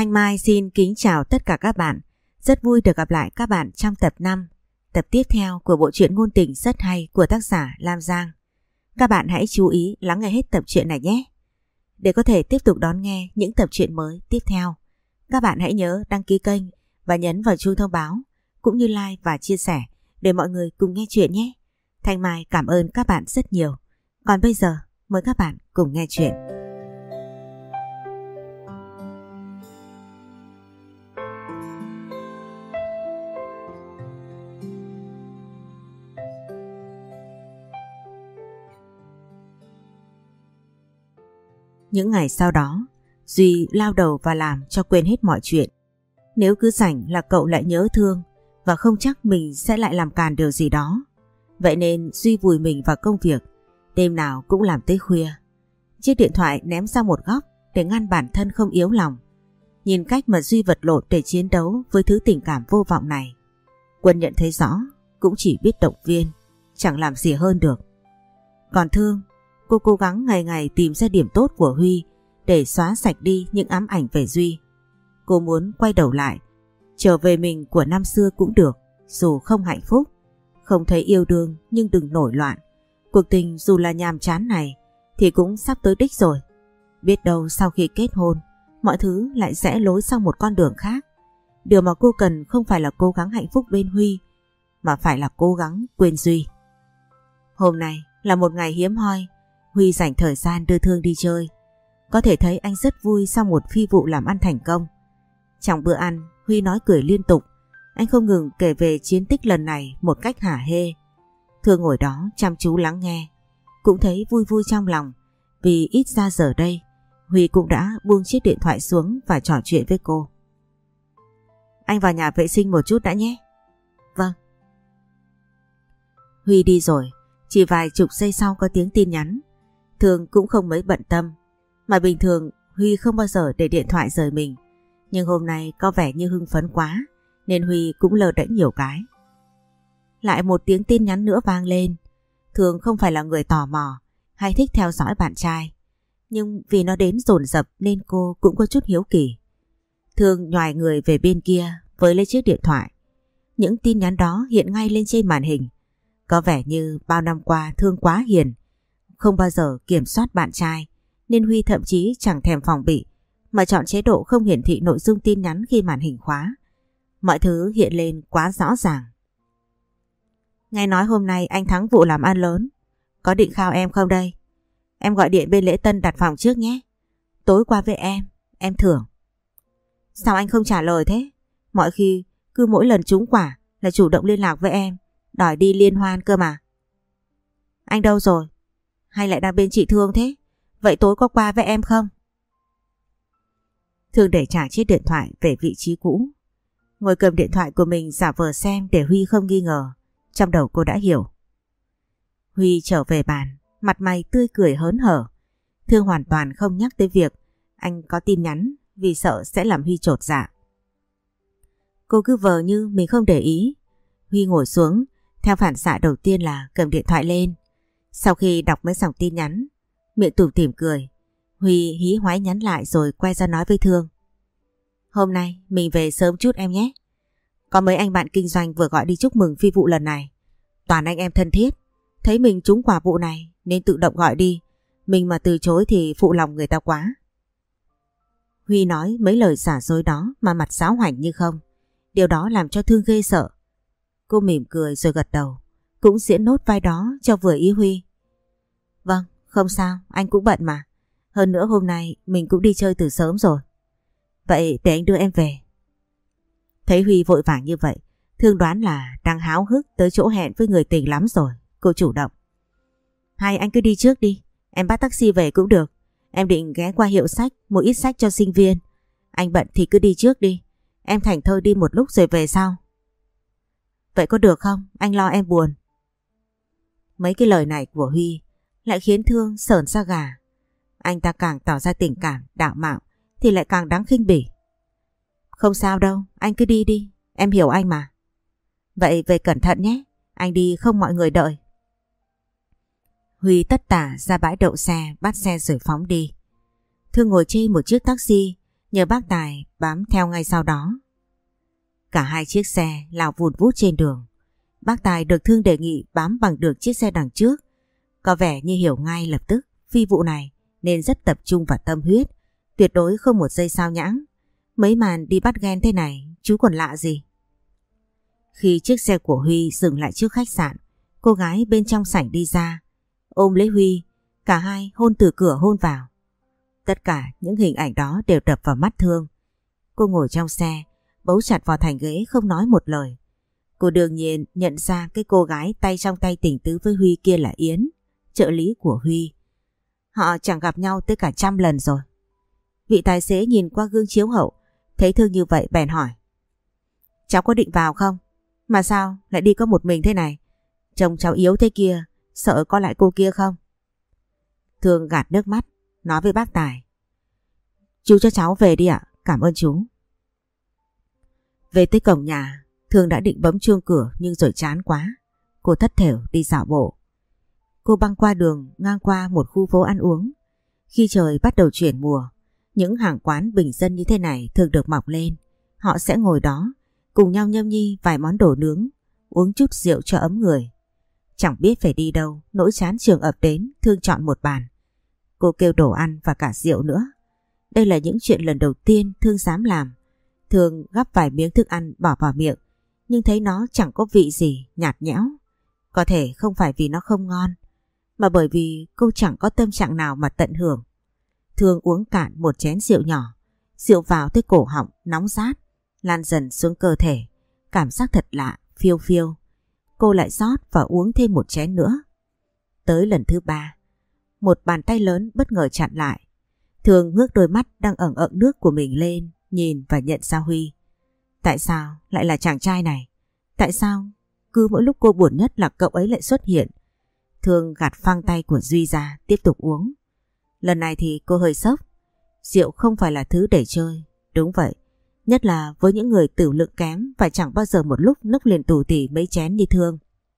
Thanh Mai xin kính chào tất cả các bạn. Rất vui được gặp lại các bạn trong tập 5, tập tiếp theo của bộ truyện ngôn tình rất hay của tác giả Lam Giang. Các bạn hãy chú ý lắng nghe hết tập truyện này nhé. Để có thể tiếp tục đón nghe những tập truyện mới tiếp theo, các bạn hãy nhớ đăng ký kênh và nhấn vào chuông thông báo, cũng như like và chia sẻ để mọi người cùng nghe chuyện nhé. Thanh Mai cảm ơn các bạn rất nhiều. Còn bây giờ, mời các bạn cùng nghe chuyện. Những ngày sau đó, Duy lao đầu vào làm cho quên hết mọi chuyện. Nếu cứ rảnh là cậu lại nhớ Thương và không chắc mình sẽ lại làm càn điều gì đó. Vậy nên Duy vùi mình vào công việc, đêm nào cũng làm tới khuya. Chiếc điện thoại ném sang một góc để ngăn bản thân không yếu lòng. Nhìn cách mà Duy vật lộn để chiến đấu với thứ tình cảm vô vọng này, Quân nhận thấy rõ, cũng chỉ biết động viên, chẳng làm gì hơn được. Còn Thương, cô cố gắng ngày ngày tìm ra điểm tốt của Huy để xóa sạch đi những ám ảnh về Duy. Cô muốn quay đầu lại, trở về mình của năm xưa cũng được, dù không hạnh phúc, không thấy yêu đương nhưng đừng nổi loạn. Cuộc tình dù là nhàm chán này thì cũng sắp tới đích rồi. Biết đâu sau khi kết hôn, mọi thứ lại rẽ lối sang một con đường khác. Điều mà cô cần không phải là cố gắng hạnh phúc bên Huy, mà phải là cố gắng quên Duy. Hôm nay là một ngày hiếm hoi, Huy dành thời gian đưa Thương đi chơi. Có thể thấy anh rất vui sau một phi vụ làm ăn thành công. Trong bữa ăn, Huy nói cười liên tục. Anh không ngừng kể về chiến tích lần này một cách hả hê. Thương ngồi đó chăm chú lắng nghe, cũng thấy vui vui trong lòng, vì ít ra giờ đây Huy cũng đã buông chiếc điện thoại xuống và trò chuyện với cô. Anh vào nhà vệ sinh một chút đã nhé. Vâng. Huy đi rồi, chỉ vài chục giây sau có tiếng tin nhắn. Thương cũng không mấy bận tâm, mà bình thường Huy không bao giờ để điện thoại rời mình. Nhưng hôm nay có vẻ như hưng phấn quá, nên Huy cũng lờ đễnh nhiều cái. Lại một tiếng tin nhắn nữa vang lên. Thương không phải là người tò mò hay thích theo dõi bạn trai, nhưng vì nó đến dồn dập nên cô cũng có chút hiếu kỳ. Thương nhoài người về bên kia với lấy chiếc điện thoại. Những tin nhắn đó hiện ngay lên trên màn hình. Có vẻ như bao năm qua Thương quá hiền, không bao giờ kiểm soát bạn trai, nên Huy thậm chí chẳng thèm phòng bị mà chọn chế độ không hiển thị nội dung tin nhắn khi màn hình khóa. Mọi thứ hiện lên quá rõ ràng. Nghe nói hôm nay anh thắng vụ làm ăn lớn, có định khao em không đây? Em gọi điện bên lễ tân đặt phòng trước nhé. Tối qua với em thưởng. Sao anh không trả lời thế? Mọi khi cứ mỗi lần trúng quả là chủ động liên lạc với em, đòi đi liên hoan cơ mà. Anh đâu rồi? Hay lại đang bên chị Thương thế? Vậy tối có qua với em không? Thương để trả chiếc điện thoại về vị trí cũ, ngồi cầm điện thoại của mình giả vờ xem để Huy không nghi ngờ. Trong đầu cô đã hiểu. Huy trở về bàn, mặt mày tươi cười hớn hở. Thương hoàn toàn không nhắc tới việc anh có tin nhắn, vì sợ sẽ làm Huy chột dạ. Cô cứ vờ như mình không để ý. Huy ngồi xuống, theo phản xạ đầu tiên là cầm điện thoại lên. Sau khi đọc mấy dòng tin nhắn, miệng tủm tỉm cười, Huy hí hoái nhắn lại rồi quay ra nói với Thương. Hôm nay mình về sớm chút em nhé. Có mấy anh bạn kinh doanh vừa gọi đi chúc mừng phi vụ lần này. Toàn anh em thân thiết, thấy mình trúng quả vụ này nên tự động gọi đi. Mình mà từ chối thì phụ lòng người ta quá. Huy nói mấy lời giả dối đó mà mặt sáo hoảnh như không. Điều đó làm cho Thương ghê sợ. Cô mỉm cười rồi gật đầu, cũng diễn nốt vai đó cho vừa ý Huy. Vâng, không sao, anh cũng bận mà. Hơn nữa hôm nay mình cũng đi chơi từ sớm rồi. Vậy để anh đưa em về. Thấy Huy vội vàng như vậy, Thương đoán là đang háo hức tới chỗ hẹn với người tình lắm rồi. Cô chủ động. Hay anh cứ đi trước đi, em bắt taxi về cũng được. Em định ghé qua hiệu sách mua ít sách cho sinh viên. Anh bận thì cứ đi trước đi, em thảnh thơi đi một lúc rồi về sau. Vậy có được không? Anh lo em buồn. Mấy cái lời này của Huy lại khiến Thương sởn da gà. Anh ta càng tỏ ra tình cảm, đạo mạo thì lại càng đáng khinh bỉ. Không sao đâu, anh cứ đi đi, em hiểu anh mà. Vậy về cẩn thận nhé, anh đi không mọi người đợi. Huy tất tả ra bãi đậu xe, bắt xe rồi phóng đi. Thương ngồi trên một chiếc taxi, nhờ bác Tài bám theo ngay sau đó. Cả hai chiếc xe lao vùn vút trên đường. Bác Tài được Thương đề nghị bám bằng được chiếc xe đằng trước. Có vẻ như hiểu ngay lập tức phi vụ này nên rất tập trung và tâm huyết, tuyệt đối không một giây sao nhãng. Mấy màn đi bắt ghen thế này chú còn lạ gì. Khi chiếc xe của Huy dừng lại trước khách sạn, cô gái bên trong sảnh đi ra, ôm lấy Huy, cả hai hôn từ cửa hôn vào. Tất cả những hình ảnh đó đều đập vào mắt Thương. Cô ngồi trong xe, bấu chặt vào thành ghế không nói một lời. Cô đương nhiên nhận ra cái cô gái tay trong tay tình tứ với Huy kia là Yến, trợ lý của Huy. Họ chẳng gặp nhau tới cả 100 lần rồi. Vị tài xế nhìn qua gương chiếu hậu, thấy Thương như vậy bèn hỏi: cháu có định vào không? Mà sao lại đi có một mình thế này? Trông cháu yếu thế kia, sợ có lại cô kia không? Thương gạt nước mắt, nói với bác Tài: chú cho cháu về đi ạ, cảm ơn chú. Về tới cổng nhà, Thương đã định bấm chuông cửa nhưng rồi chán quá. Cô thất thểu đi dạo bộ. Cô băng qua đường ngang qua một khu phố ăn uống. Khi trời bắt đầu chuyển mùa, những hàng quán bình dân như thế này thường được mọc lên. Họ sẽ ngồi đó, cùng nhau nhâm nhi vài món đồ nướng, uống chút rượu cho ấm người. Chẳng biết phải đi đâu, nỗi chán trường ập đến, Thương chọn một bàn. Cô kêu đồ ăn và cả rượu nữa. Đây là những chuyện lần đầu tiên Thương dám làm. Thương gắp vài miếng thức ăn bỏ vào miệng, nhưng thấy nó chẳng có vị gì, nhạt nhẽo. Có thể không phải vì nó không ngon, mà bởi vì cô chẳng có tâm trạng nào mà tận hưởng. Thương uống cạn một chén rượu nhỏ, rượu vào tới cổ họng nóng rát, lan dần xuống cơ thể, cảm giác thật lạ, phiêu phiêu. Cô lại rót và uống thêm một chén nữa. Tới lần thứ 3, một bàn tay lớn bất ngờ chặn lại. Thương ngước đôi mắt đang ẩn ẩn nước của mình lên, nhìn và nhận ra Huy. Tại sao lại là chàng trai này? Tại sao cứ mỗi lúc cô buồn nhất là cậu ấy lại xuất hiện? Thương gạt phăng tay của Duy ra, tiếp tục uống. Lần này thì cô hơi sốc. Rượu không phải là thứ để chơi. Đúng vậy, nhất là với những người tửu lượng kém và chẳng bao giờ một lúc nốc liền tù tỉ mấy chén như Thương.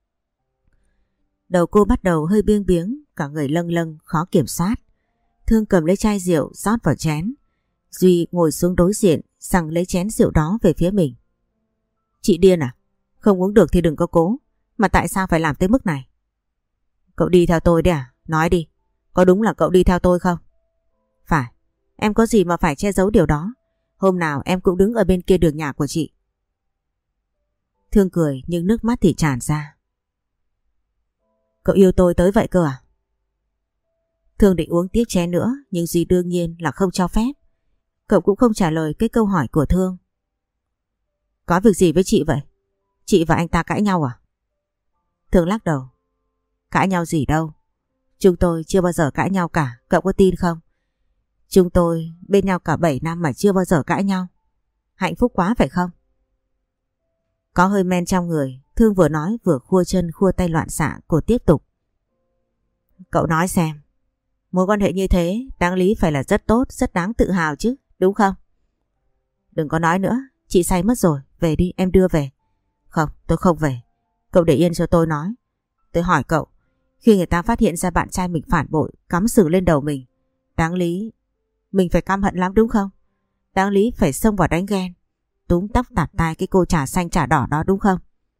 Đầu cô bắt đầu hơi biếng biếng, cả người lâng lâng khó kiểm soát. Thương cầm lấy chai rượu rót vào chén. Duy ngồi xuống đối diện, giằng lấy chén rượu đó về phía mình. Chị điên à? Không uống được thì đừng có cố. Mà tại sao phải làm tới mức này? Cậu đi theo tôi đấy à? Nói đi, có đúng là cậu đi theo tôi không? Phải, em có gì mà phải che giấu điều đó. Hôm nào em cũng đứng ở bên kia đường nhà của chị. Thương cười nhưng nước mắt thì tràn ra. Cậu yêu tôi tới vậy cơ à? Thương định uống tiếp chén nữa, nhưng Duy đương nhiên là không cho phép. Cậu cũng không trả lời cái câu hỏi của Thương. Có việc gì với chị vậy? Chị và anh ta cãi nhau à? Thương lắc đầu. Cãi nhau gì đâu. Chúng tôi chưa bao giờ cãi nhau cả, cậu có tin không? Chúng tôi bên nhau cả 7 năm mà chưa bao giờ cãi nhau. Hạnh phúc quá phải không? Có hơi men trong người, Thương vừa nói vừa khua chân khua tay loạn xạ. Cô tiếp tục. Cậu nói xem, mối quan hệ như thế đáng lý phải là rất tốt, rất đáng tự hào chứ, đúng không? Đừng có nói nữa, chị say mất rồi, về đi, em đưa về. Không, tôi không về. Cậu để yên cho tôi nói. Tôi hỏi cậu, khi người ta phát hiện ra bạn trai mình phản bội, cắm sừng lên đầu mình, đáng lý mình phải căm hận lắm đúng không? Đáng lý phải xông vào đánh ghen, túm tóc tạt tai cái cô trà xanh trà đỏ đó đúng không?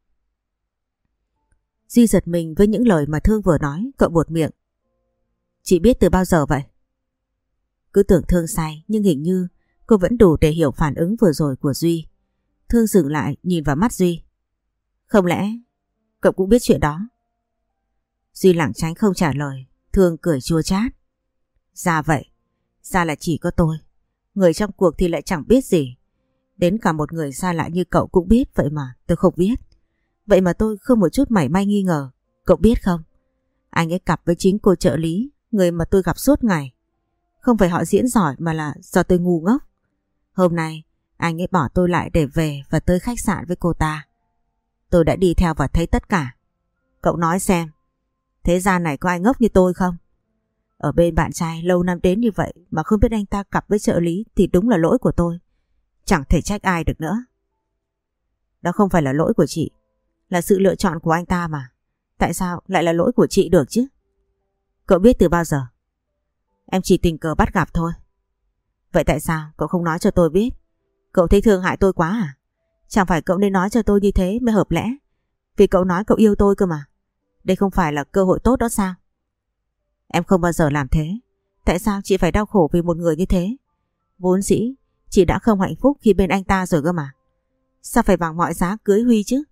Duy giật mình với những lời mà Thương vừa nói, cậu buột miệng. Chị biết từ bao giờ vậy? Cứ tưởng Thương say, nhưng hình như cô vẫn đủ để hiểu phản ứng vừa rồi của Duy. Thương dừng lại nhìn vào mắt Duy. Không lẽ cậu cũng biết chuyện đó? Duy lảng tránh không trả lời. Thương cười chua chát. Ra vậy, ra là chỉ có tôi. Người trong cuộc thì lại chẳng biết gì. Đến cả một người xa lạ như cậu cũng biết, vậy mà tôi không biết. Vậy mà tôi không một chút mảy may nghi ngờ. Cậu biết không, anh ấy cặp với chính cô trợ lý, người mà tôi gặp suốt ngày. Không phải họ diễn giỏi mà là do tôi ngu ngốc. Hôm nay anh ấy bỏ tôi lại để về và tới khách sạn với cô ta. Tôi đã đi theo và thấy tất cả. Cậu nói xem, thế gian này có ai ngốc như tôi không? Ở bên bạn trai lâu năm đến như vậy mà không biết anh ta cặp với trợ lý thì đúng là lỗi của tôi. Chẳng thể trách ai được nữa. Đó không phải là lỗi của chị, là sự lựa chọn của anh ta mà. Tại sao lại là lỗi của chị được chứ? Cậu biết từ bao giờ? Em chỉ tình cờ bắt gặp thôi. Vậy tại sao cậu không nói cho tôi biết? Cậu thấy Thương hại tôi quá à? Chẳng phải cậu nên nói cho tôi như thế mới hợp lẽ. Vì cậu nói cậu yêu tôi cơ mà. Đây không phải là cơ hội tốt đó sao? Em không bao giờ làm thế. Tại sao chị phải đau khổ vì một người như thế? Vốn dĩ chị đã không hạnh phúc khi bên anh ta rồi cơ mà. Sao phải bằng mọi giá cưới Huy chứ?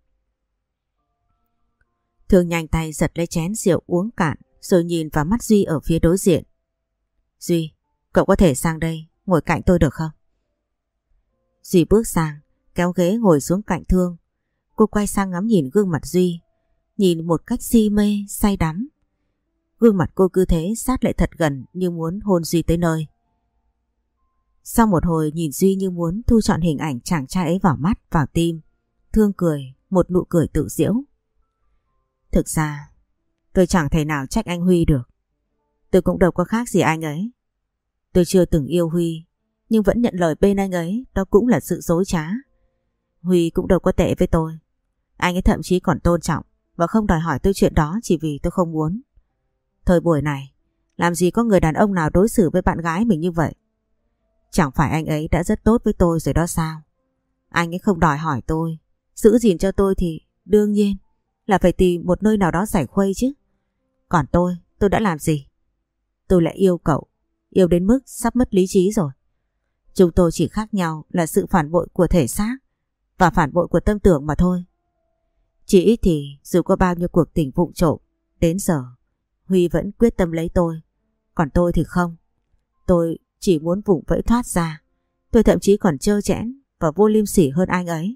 Thương nhanh tay giật lấy chén rượu uống cạn rồi nhìn vào mắt Duy ở phía đối diện. Duy, cậu có thể sang đây ngồi cạnh tôi được không? Duy bước sang, kéo ghế ngồi xuống cạnh Thương. Cô quay sang ngắm nhìn gương mặt Duy, nhìn một cách si mê, say đắm. Gương mặt cô cứ thế sát lại thật gần như muốn hôn Duy tới nơi. Sau một hồi nhìn Duy như muốn thu trọn hình ảnh chàng trai ấy vào mắt, vào tim, Thương cười, một nụ cười tự giễu. Thực ra, tôi chẳng thể nào trách anh Huy được. Tôi cũng đâu có khác gì anh ấy. Tôi chưa từng yêu Huy, nhưng vẫn nhận lời bên anh ấy, đó cũng là sự dối trá. Huy cũng đâu có tệ với tôi. Anh ấy thậm chí còn tôn trọng và không đòi hỏi tôi chuyện đó chỉ vì tôi không muốn. Thời buổi này, làm gì có người đàn ông nào đối xử với bạn gái mình như vậy. Chẳng phải anh ấy đã rất tốt với tôi rồi đó sao? Anh ấy không đòi hỏi tôi, giữ gìn cho tôi thì đương nhiên là phải tìm một nơi nào đó giải khuây chứ. Còn tôi đã làm gì? Tôi lại yêu cậu, yêu đến mức sắp mất lý trí rồi. Chúng tôi chỉ khác nhau là sự phản bội của thể xác và phản bội của tâm tưởng mà thôi. Chỉ ít thì dù có bao nhiêu cuộc tình vụng trộm, đến giờ Huy vẫn quyết tâm lấy tôi. Còn tôi thì không. Tôi chỉ muốn vùng vẫy thoát ra. Tôi thậm chí còn trơ trẽn và vô liêm sỉ hơn anh ấy.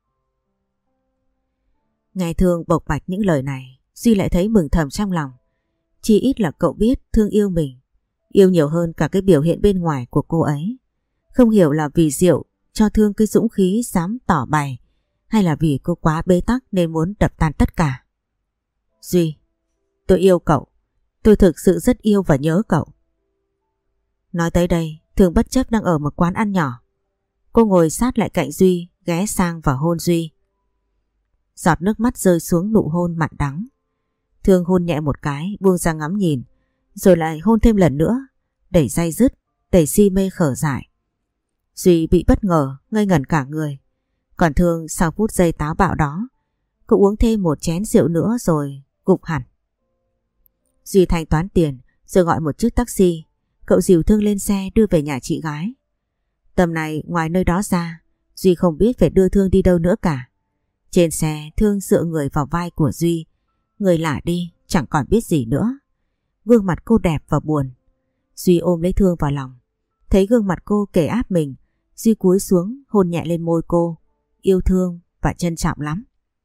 Nghe Thương bộc bạch những lời này, Duy lại thấy mừng thầm trong lòng. Chỉ ít là cậu biết Thương yêu mình, yêu nhiều hơn cả cái biểu hiện bên ngoài của cô ấy. Không hiểu là vì rượu cho Thương cái dũng khí dám tỏ bày, hay là vì cô quá bế tắc nên muốn đập tan tất cả. Duy, tôi yêu cậu. Tôi thực sự rất yêu và nhớ cậu. Nói tới đây, Thương bất chấp đang ở một quán ăn nhỏ. Cô ngồi sát lại cạnh Duy, ghé sang và hôn Duy. Giọt nước mắt rơi xuống nụ hôn mặn đắng. Thương hôn nhẹ một cái, buông ra ngắm nhìn, rồi lại hôn thêm lần nữa, đầy day dứt, đầy si mê khở dại. Duy bị bất ngờ, ngây ngẩn cả người. Còn Thương sau phút giây táo bạo đó, cô uống thêm một chén rượu nữa rồi gục hẳn. Duy thanh toán tiền rồi gọi một chiếc taxi. Cậu dìu Thương lên xe đưa về nhà chị gái. Tầm này ngoài nơi đó ra, Duy không biết phải đưa Thương đi đâu nữa cả. Trên xe, Thương dựa người vào vai của Duy. Người lả đi, chẳng còn biết gì nữa. Gương mặt cô đẹp và buồn. Duy ôm lấy Thương vào lòng. Thấy gương mặt cô kề áp mình, Duy cúi xuống hôn nhẹ lên môi cô. Yêu thương và trân trọng lắm.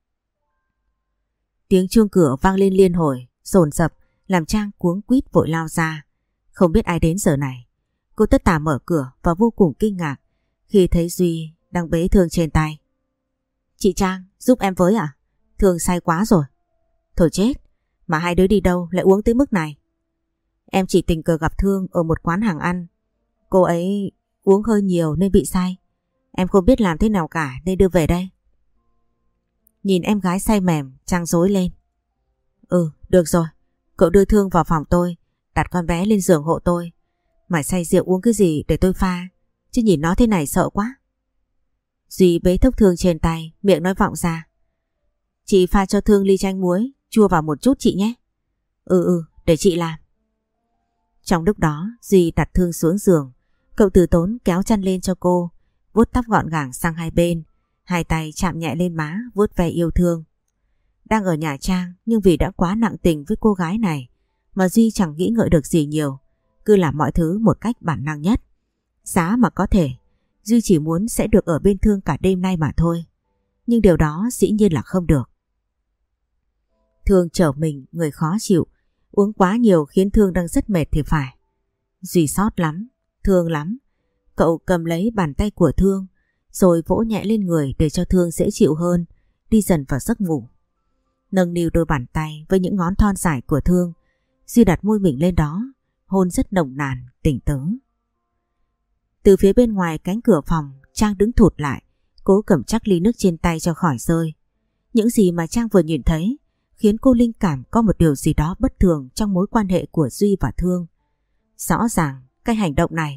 Tiếng chuông cửa vang lên liên hồi, dồn dập làm Trang cuống quýt vội lao ra. Không biết ai đến giờ này. Cô tất tả mở cửa và vô cùng kinh ngạc khi thấy Duy đang bế Thương trên tay. Chị Trang, giúp em với à? Thương say quá rồi. Thôi chết, mà hai đứa đi đâu lại uống tới mức này? Em chỉ tình cờ gặp Thương ở một quán hàng ăn. Cô ấy uống hơi nhiều nên bị say. Em không biết làm thế nào cả nên đưa về đây. Nhìn em gái say mềm, Trang rối lên. Được rồi, cậu đưa Thương vào phòng tôi, đặt con bé lên giường hộ tôi. Mày say rượu uống cái gì để tôi pha, chứ nhìn nó thế này sợ quá. Duy bế thốc Thương trên tay, miệng nói vọng ra. Chị pha cho Thương ly chanh muối, chua vào một chút chị nhé. Để chị làm. Trong lúc đó, Duy đặt Thương xuống giường. Cậu từ tốn kéo chăn lên cho cô, vuốt tóc gọn gàng sang hai bên, hai tay chạm nhẹ lên má, vuốt ve yêu thương. Đang ở nhà Trang, nhưng vì đã quá nặng tình với cô gái này mà Duy chẳng nghĩ ngợi được gì nhiều, cứ làm mọi thứ một cách bản năng nhất. Giá mà có thể, Duy chỉ muốn sẽ được ở bên Thương cả đêm nay mà thôi. Nhưng điều đó dĩ nhiên là không được. Thương trở mình, người khó chịu, uống quá nhiều khiến Thương đang rất mệt thì phải. Duy xót lắm, thương lắm. Cậu cầm lấy bàn tay của Thương rồi vỗ nhẹ lên người để cho Thương dễ chịu hơn, đi dần vào giấc ngủ. Nâng niu đôi bàn tay với những ngón thon dài của Thương, Duy đặt môi mình lên đó, hôn rất nồng nàn, tỉnh tứ. Từ phía bên ngoài cánh cửa phòng, Trang đứng thụt lại, cố cầm chắc ly nước trên tay cho khỏi rơi. Những gì mà Trang vừa nhìn thấy khiến cô linh cảm có một điều gì đó bất thường trong mối quan hệ của Duy và Thương. Rõ ràng cái hành động này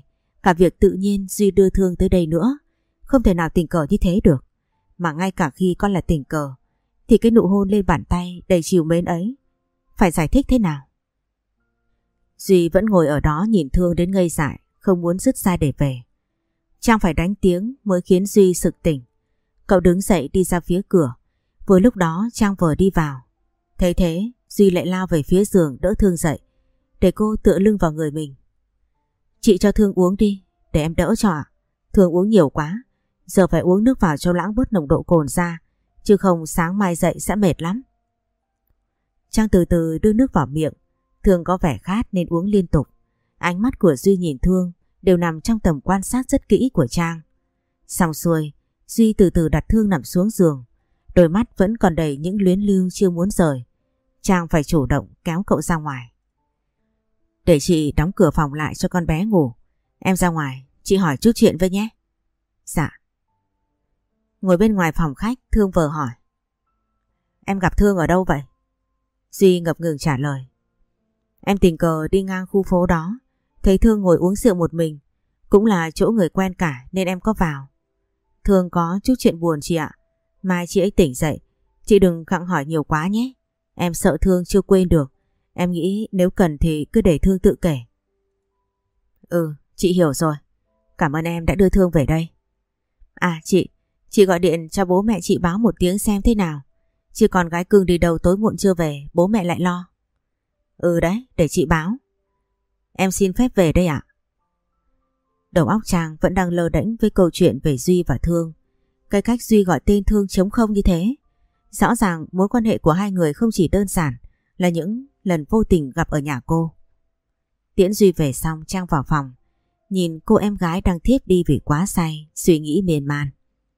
Cả việc tự nhiên Duy đưa Thương tới đây nữa, không thể nào tình cờ như thế được. Mà ngay cả khi con là tình cờ, thì cái nụ hôn lên bàn tay đầy trìu mến ấy, phải giải thích thế nào? Duy vẫn ngồi ở đó nhìn Thương đến ngây dại, không muốn dứt ra để về. Trang phải đánh tiếng mới khiến Duy sực tỉnh. Cậu đứng dậy đi ra phía cửa. Vừa lúc đó Trang vừa đi vào. Thấy thế, Duy lại lao về phía giường đỡ Thương dậy, để cô tựa lưng vào người mình. Chị cho Thương uống đi, để em đỡ cho ạ. Thương uống nhiều quá, giờ phải uống nước vào cho lãng bớt nồng độ cồn ra, chứ không sáng mai dậy sẽ mệt lắm. Trang từ từ đưa nước vào miệng. Thương có vẻ khát nên uống liên tục. Ánh mắt của Duy nhìn Thương đều nằm trong tầm quan sát rất kỹ của Trang. Xong xuôi, Duy từ từ đặt Thương nằm xuống giường. Đôi mắt vẫn còn đầy những luyến lưu chưa muốn rời. Trang phải chủ động kéo cậu ra ngoài. Để chị đóng cửa phòng lại cho con bé ngủ. Em ra ngoài, chị hỏi chút chuyện với nhé. Dạ. Ngồi bên ngoài phòng khách, Thương vờ hỏi. Em gặp Thương ở đâu vậy? Duy ngập ngừng trả lời. Em tình cờ đi ngang khu phố đó, thấy Thương ngồi uống rượu một mình. Cũng là chỗ người quen cả nên em có vào. Thương có chút chuyện buồn chị ạ. Mai chị ấy tỉnh dậy, chị đừng gặng hỏi nhiều quá nhé. Em sợ Thương chưa quên được. Em nghĩ nếu cần thì cứ để Thương tự kể. Ừ, chị hiểu rồi. Cảm ơn em đã đưa Thương về đây. À chị gọi điện cho bố mẹ chị báo một tiếng xem thế nào. Chứ còn gái cưng đi đâu tối muộn chưa về, bố mẹ lại lo. Ừ đấy, để chị báo. Em xin phép về đây ạ. Đầu óc Trang vẫn đang lơ đễnh với câu chuyện về Duy và Thương. Cái cách Duy gọi tên Thương trống không như thế. Rõ ràng mối quan hệ của hai người không chỉ đơn giản là những lần vô tình gặp ở nhà cô. Tiễn Duy về xong, Trang vào phòng, nhìn cô em gái đang thiếp đi vì quá say, suy nghĩ miên man.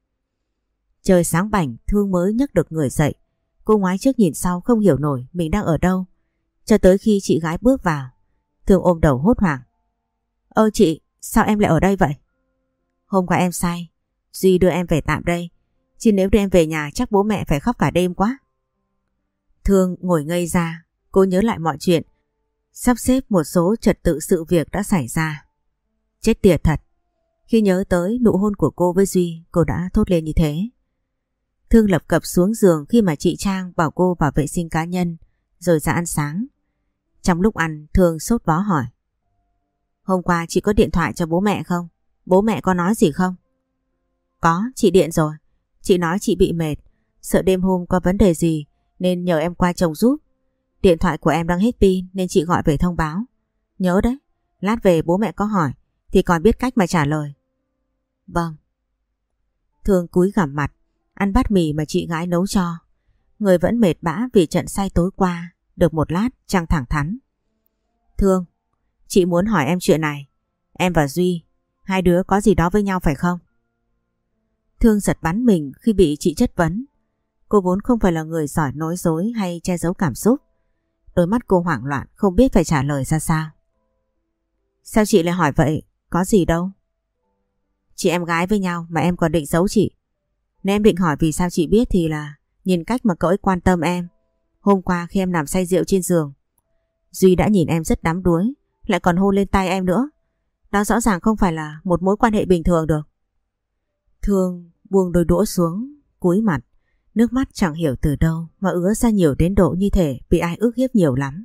Trời sáng bảnh, Thương mới nhấc được người dậy. Cô ngoái trước nhìn sau không hiểu nổi mình đang ở đâu. Cho tới khi chị gái bước vào, Thương ôm đầu hốt hoảng. Ơ chị, sao em lại ở đây vậy? Hôm qua em say, Duy đưa em về tạm đây. Chứ nếu đưa em về nhà chắc bố mẹ phải khóc cả đêm quá. Thương ngồi ngây ra, cô nhớ lại mọi chuyện, sắp xếp một số trật tự sự việc đã xảy ra. Chết tiệt thật. Khi nhớ tới nụ hôn của cô với Duy, cô đã thốt lên như thế. Thương lập cập xuống giường khi mà chị Trang bảo cô vào vệ sinh cá nhân rồi ra ăn sáng. Trong lúc ăn, Thương sốt vó hỏi. Hôm qua chị có điện thoại cho bố mẹ không? Bố mẹ có nói gì không? Có, chị điện rồi. Chị nói chị bị mệt, sợ đêm hôm có vấn đề gì nên nhờ em qua trông giúp. Điện thoại của em đang hết pin nên chị gọi về thông báo. Nhớ đấy, lát về bố mẹ có hỏi thì còn biết cách mà trả lời. Vâng. Thương cúi gằm mặt, ăn bát mì mà chị gái nấu cho. Người vẫn mệt bã vì trận say tối qua. Được một lát, Trang thẳng thắn. Thương, chị muốn hỏi em chuyện này. Em và Duy, hai đứa có gì đó với nhau phải không? Thương giật bắn mình khi bị chị chất vấn. Cô vốn không phải là người giỏi nói dối hay che giấu cảm xúc. Đôi mắt cô hoảng loạn, không biết phải trả lời ra sao. Sao chị lại hỏi vậy? Có gì đâu. Chị em gái với nhau mà em còn định giấu chị. Nếu em định hỏi vì sao chị biết thì là nhìn cách mà cậu ấy quan tâm em. Hôm qua khi em nằm say rượu trên giường, Duy đã nhìn em rất đắm đuối, lại còn hôn lên tay em nữa. Đó rõ ràng không phải là một mối quan hệ bình thường được. Thương buông đôi đũa xuống, cúi mặt. Nước mắt chẳng hiểu từ đâu mà ứa ra nhiều đến độ như thể bị ai ức hiếp nhiều lắm.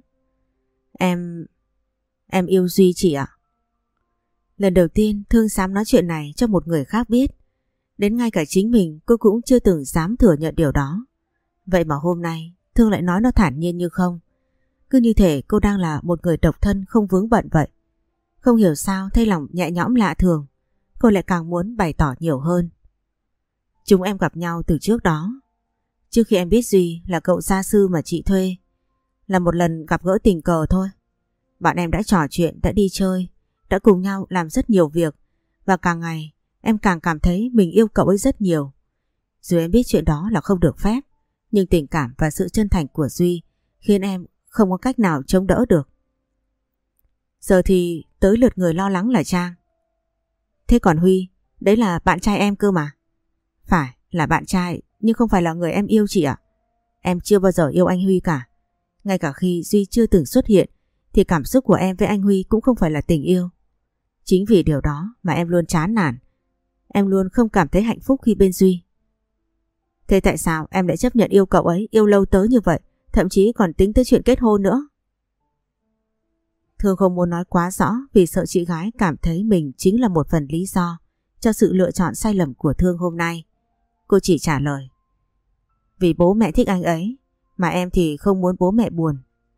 Em yêu Duy chị ạ. Lần đầu tiên Thương dám nói chuyện này cho một người khác biết. Đến ngay cả chính mình cô cũng chưa từng dám thừa nhận điều đó. Vậy mà hôm nay Thương lại nói nó thản nhiên như không. Cứ như thể cô đang là một người độc thân không vướng bận vậy. Không hiểu sao thấy lòng nhẹ nhõm lạ thường. Cô lại càng muốn bày tỏ nhiều hơn. Chúng em gặp nhau từ trước đó. Trước khi em biết Duy là cậu gia sư mà chị thuê, là một lần gặp gỡ tình cờ thôi. Bọn em đã trò chuyện, đã đi chơi, đã cùng nhau làm rất nhiều việc. Và càng ngày em càng cảm thấy mình yêu cậu ấy rất nhiều. Dù em biết chuyện đó là không được phép, nhưng tình cảm và sự chân thành của Duy khiến em không có cách nào chống đỡ được. Giờ thì tới lượt người lo lắng là Trang. Thế còn Huy, đấy là bạn trai em cơ mà. Phải, là bạn trai, nhưng không phải là người em yêu chị ạ. Em chưa bao giờ yêu anh Huy cả. Ngay cả khi Duy chưa từng xuất hiện thì cảm xúc của em với anh Huy cũng không phải là tình yêu. Chính vì điều đó mà em luôn chán nản. Em luôn không cảm thấy hạnh phúc khi bên Duy. Thế tại sao em lại chấp nhận yêu cậu ấy, yêu lâu tới như vậy, thậm chí còn tính tới chuyện kết hôn nữa? Thương không muốn nói quá rõ vì sợ chị gái cảm thấy mình chính là một phần lý do cho sự lựa chọn sai lầm của Thương hôm nay. Cô chỉ trả lời: vì bố mẹ thích anh ấy, mà em thì không muốn bố mẹ buồn.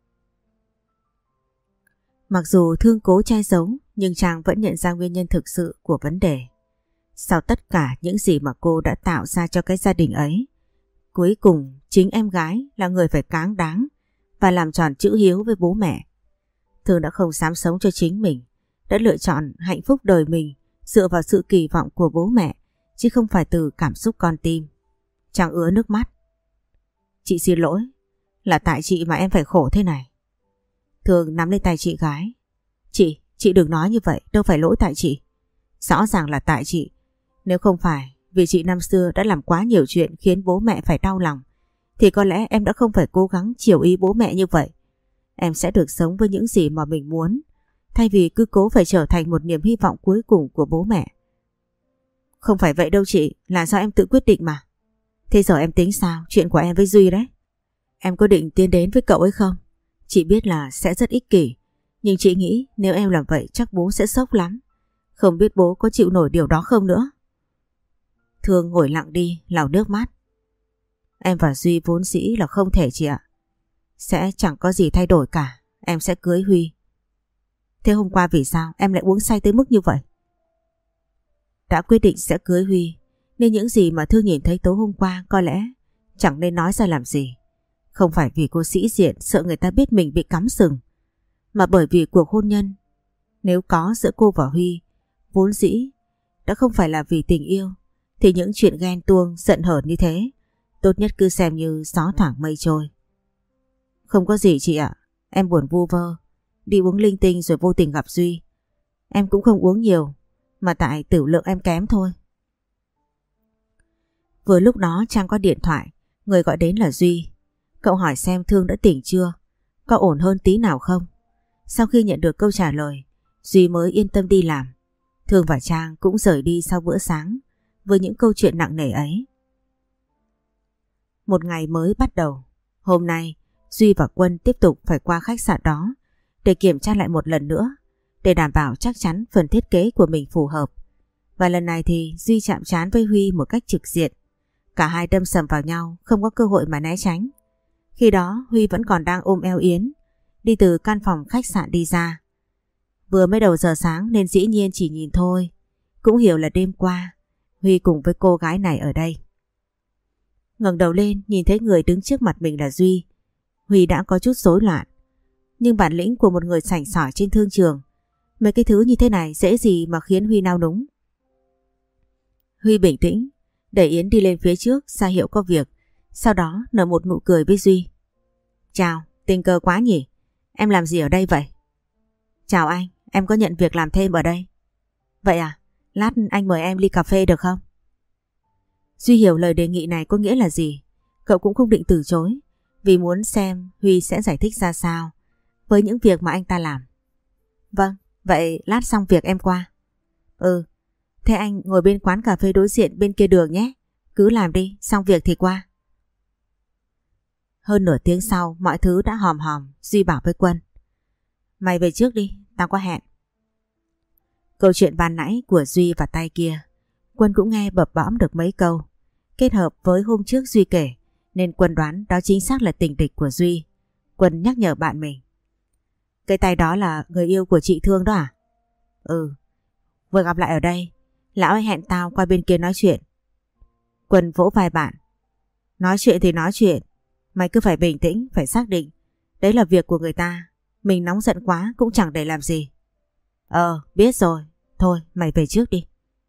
Mặc dù Thương cố che giấu, nhưng Trang vẫn nhận ra nguyên nhân thực sự của vấn đề. Sau tất cả những gì mà cô đã tạo ra cho cái gia đình ấy, cuối cùng chính em gái là người phải cáng đáng và làm tròn chữ hiếu với bố mẹ. Thương đã không dám sống cho chính mình, đã lựa chọn hạnh phúc đời mình dựa vào sự kỳ vọng của bố mẹ, chứ không phải từ cảm xúc con tim. Trang ứa nước mắt. Chị xin lỗi, là tại chị mà em phải khổ thế này. Thương nắm lấy tay chị gái. Chị đừng nói như vậy, đâu phải lỗi tại chị. Rõ ràng là tại chị. Nếu không phải vì chị năm xưa đã làm quá nhiều chuyện khiến bố mẹ phải đau lòng, thì có lẽ em đã không phải cố gắng chiều ý bố mẹ như vậy. Em sẽ được sống với những gì mà mình muốn, thay vì cứ cố phải trở thành một niềm hy vọng cuối cùng của bố mẹ. Không phải vậy đâu chị, là do em tự quyết định mà. Thế giờ em tính sao, chuyện của em với Duy đấy? Em có định tiến đến với cậu ấy không? Chị biết là sẽ rất ích kỷ, nhưng chị nghĩ nếu em làm vậy chắc bố sẽ sốc lắm. Không biết bố có chịu nổi điều đó không nữa. Thương ngồi lặng đi, lau nước mắt. Em và Duy vốn dĩ là không thể chị ạ. Sẽ chẳng có gì thay đổi cả, em sẽ cưới Huy. Thế hôm qua vì sao em lại uống say tới mức như vậy? Đã quyết định sẽ cưới Huy, nên những gì mà Thương nhìn thấy tối hôm qua có lẽ chẳng nên nói ra làm gì. Không phải vì cô sĩ diện sợ người ta biết mình bị cắm sừng, mà bởi vì cuộc hôn nhân nếu có giữa cô và Huy vốn dĩ đã không phải là vì tình yêu, thì những chuyện ghen tuông giận hờn như thế tốt nhất cứ xem như gió thoảng mây trôi. Không có gì chị ạ, em buồn vu vơ, đi uống linh tinh rồi vô tình gặp Duy. Em cũng không uống nhiều, mà tại tửu lượng em kém thôi. Vừa lúc đó Trang có điện thoại, người gọi đến là Duy. Cậu hỏi xem Thương đã tỉnh chưa, có ổn hơn tí nào không. Sau khi nhận được câu trả lời, Duy mới yên tâm đi làm. Thương và Trang cũng rời đi sau bữa sáng với những câu chuyện nặng nề ấy. Một ngày mới bắt đầu. Hôm nay Duy và Quân tiếp tục phải qua khách sạn đó để kiểm tra lại một lần nữa, để đảm bảo chắc chắn phần thiết kế của mình phù hợp. Và lần này thì Duy chạm trán với Huy một cách trực diện. Cả hai đâm sầm vào nhau, không có cơ hội mà né tránh. Khi đó Huy vẫn còn đang ôm eo Yến, đi từ căn phòng khách sạn đi ra. Vừa mới đầu giờ sáng nên dĩ nhiên chỉ nhìn thôi, cũng hiểu là đêm qua Huy cùng với cô gái này ở đây. Ngẩng đầu lên nhìn thấy người đứng trước mặt mình là Duy, Huy đã có chút rối loạn. Nhưng bản lĩnh của một người sành sỏi trên thương trường, mấy cái thứ như thế này dễ gì mà khiến Huy nao núng. Huy bình tĩnh đẩy Yến đi lên phía trước ra hiệu có việc, sau đó nở một nụ cười với Duy. Chào, tình cờ quá nhỉ, em làm gì ở đây vậy? Chào anh, em có nhận việc làm thêm ở đây. Vậy à, lát anh mời em ly cà phê được không? Duy hiểu lời đề nghị này có nghĩa là gì. Cậu cũng không định từ chối, vì muốn xem Huy sẽ giải thích ra sao với những việc mà anh ta làm. Vâng, vậy lát xong việc em qua. Thế anh ngồi bên quán cà phê đối diện bên kia đường nhé. Cứ làm đi, xong việc thì qua. Hơn nửa tiếng sau mọi thứ đã hòm hòm. Duy bảo với Quân: Mày về trước đi, tao có hẹn. Câu chuyện ban nãy của Duy và tay kia, Quân cũng nghe bập bõm được mấy câu. Kết hợp với hôm trước Duy kể, nên Quân đoán đó chính xác là tình địch của Duy. Quân nhắc nhở bạn mình: Cái tay đó là người yêu của chị Thương đó à? Vừa gặp lại ở đây, lão ấy hẹn tao qua bên kia nói chuyện. Quân vỗ vai bạn: Nói chuyện thì nói chuyện, mày cứ phải bình tĩnh, phải xác định. Đấy là việc của người ta, mình nóng giận quá cũng chẳng để làm gì. Biết rồi, thôi mày về trước đi.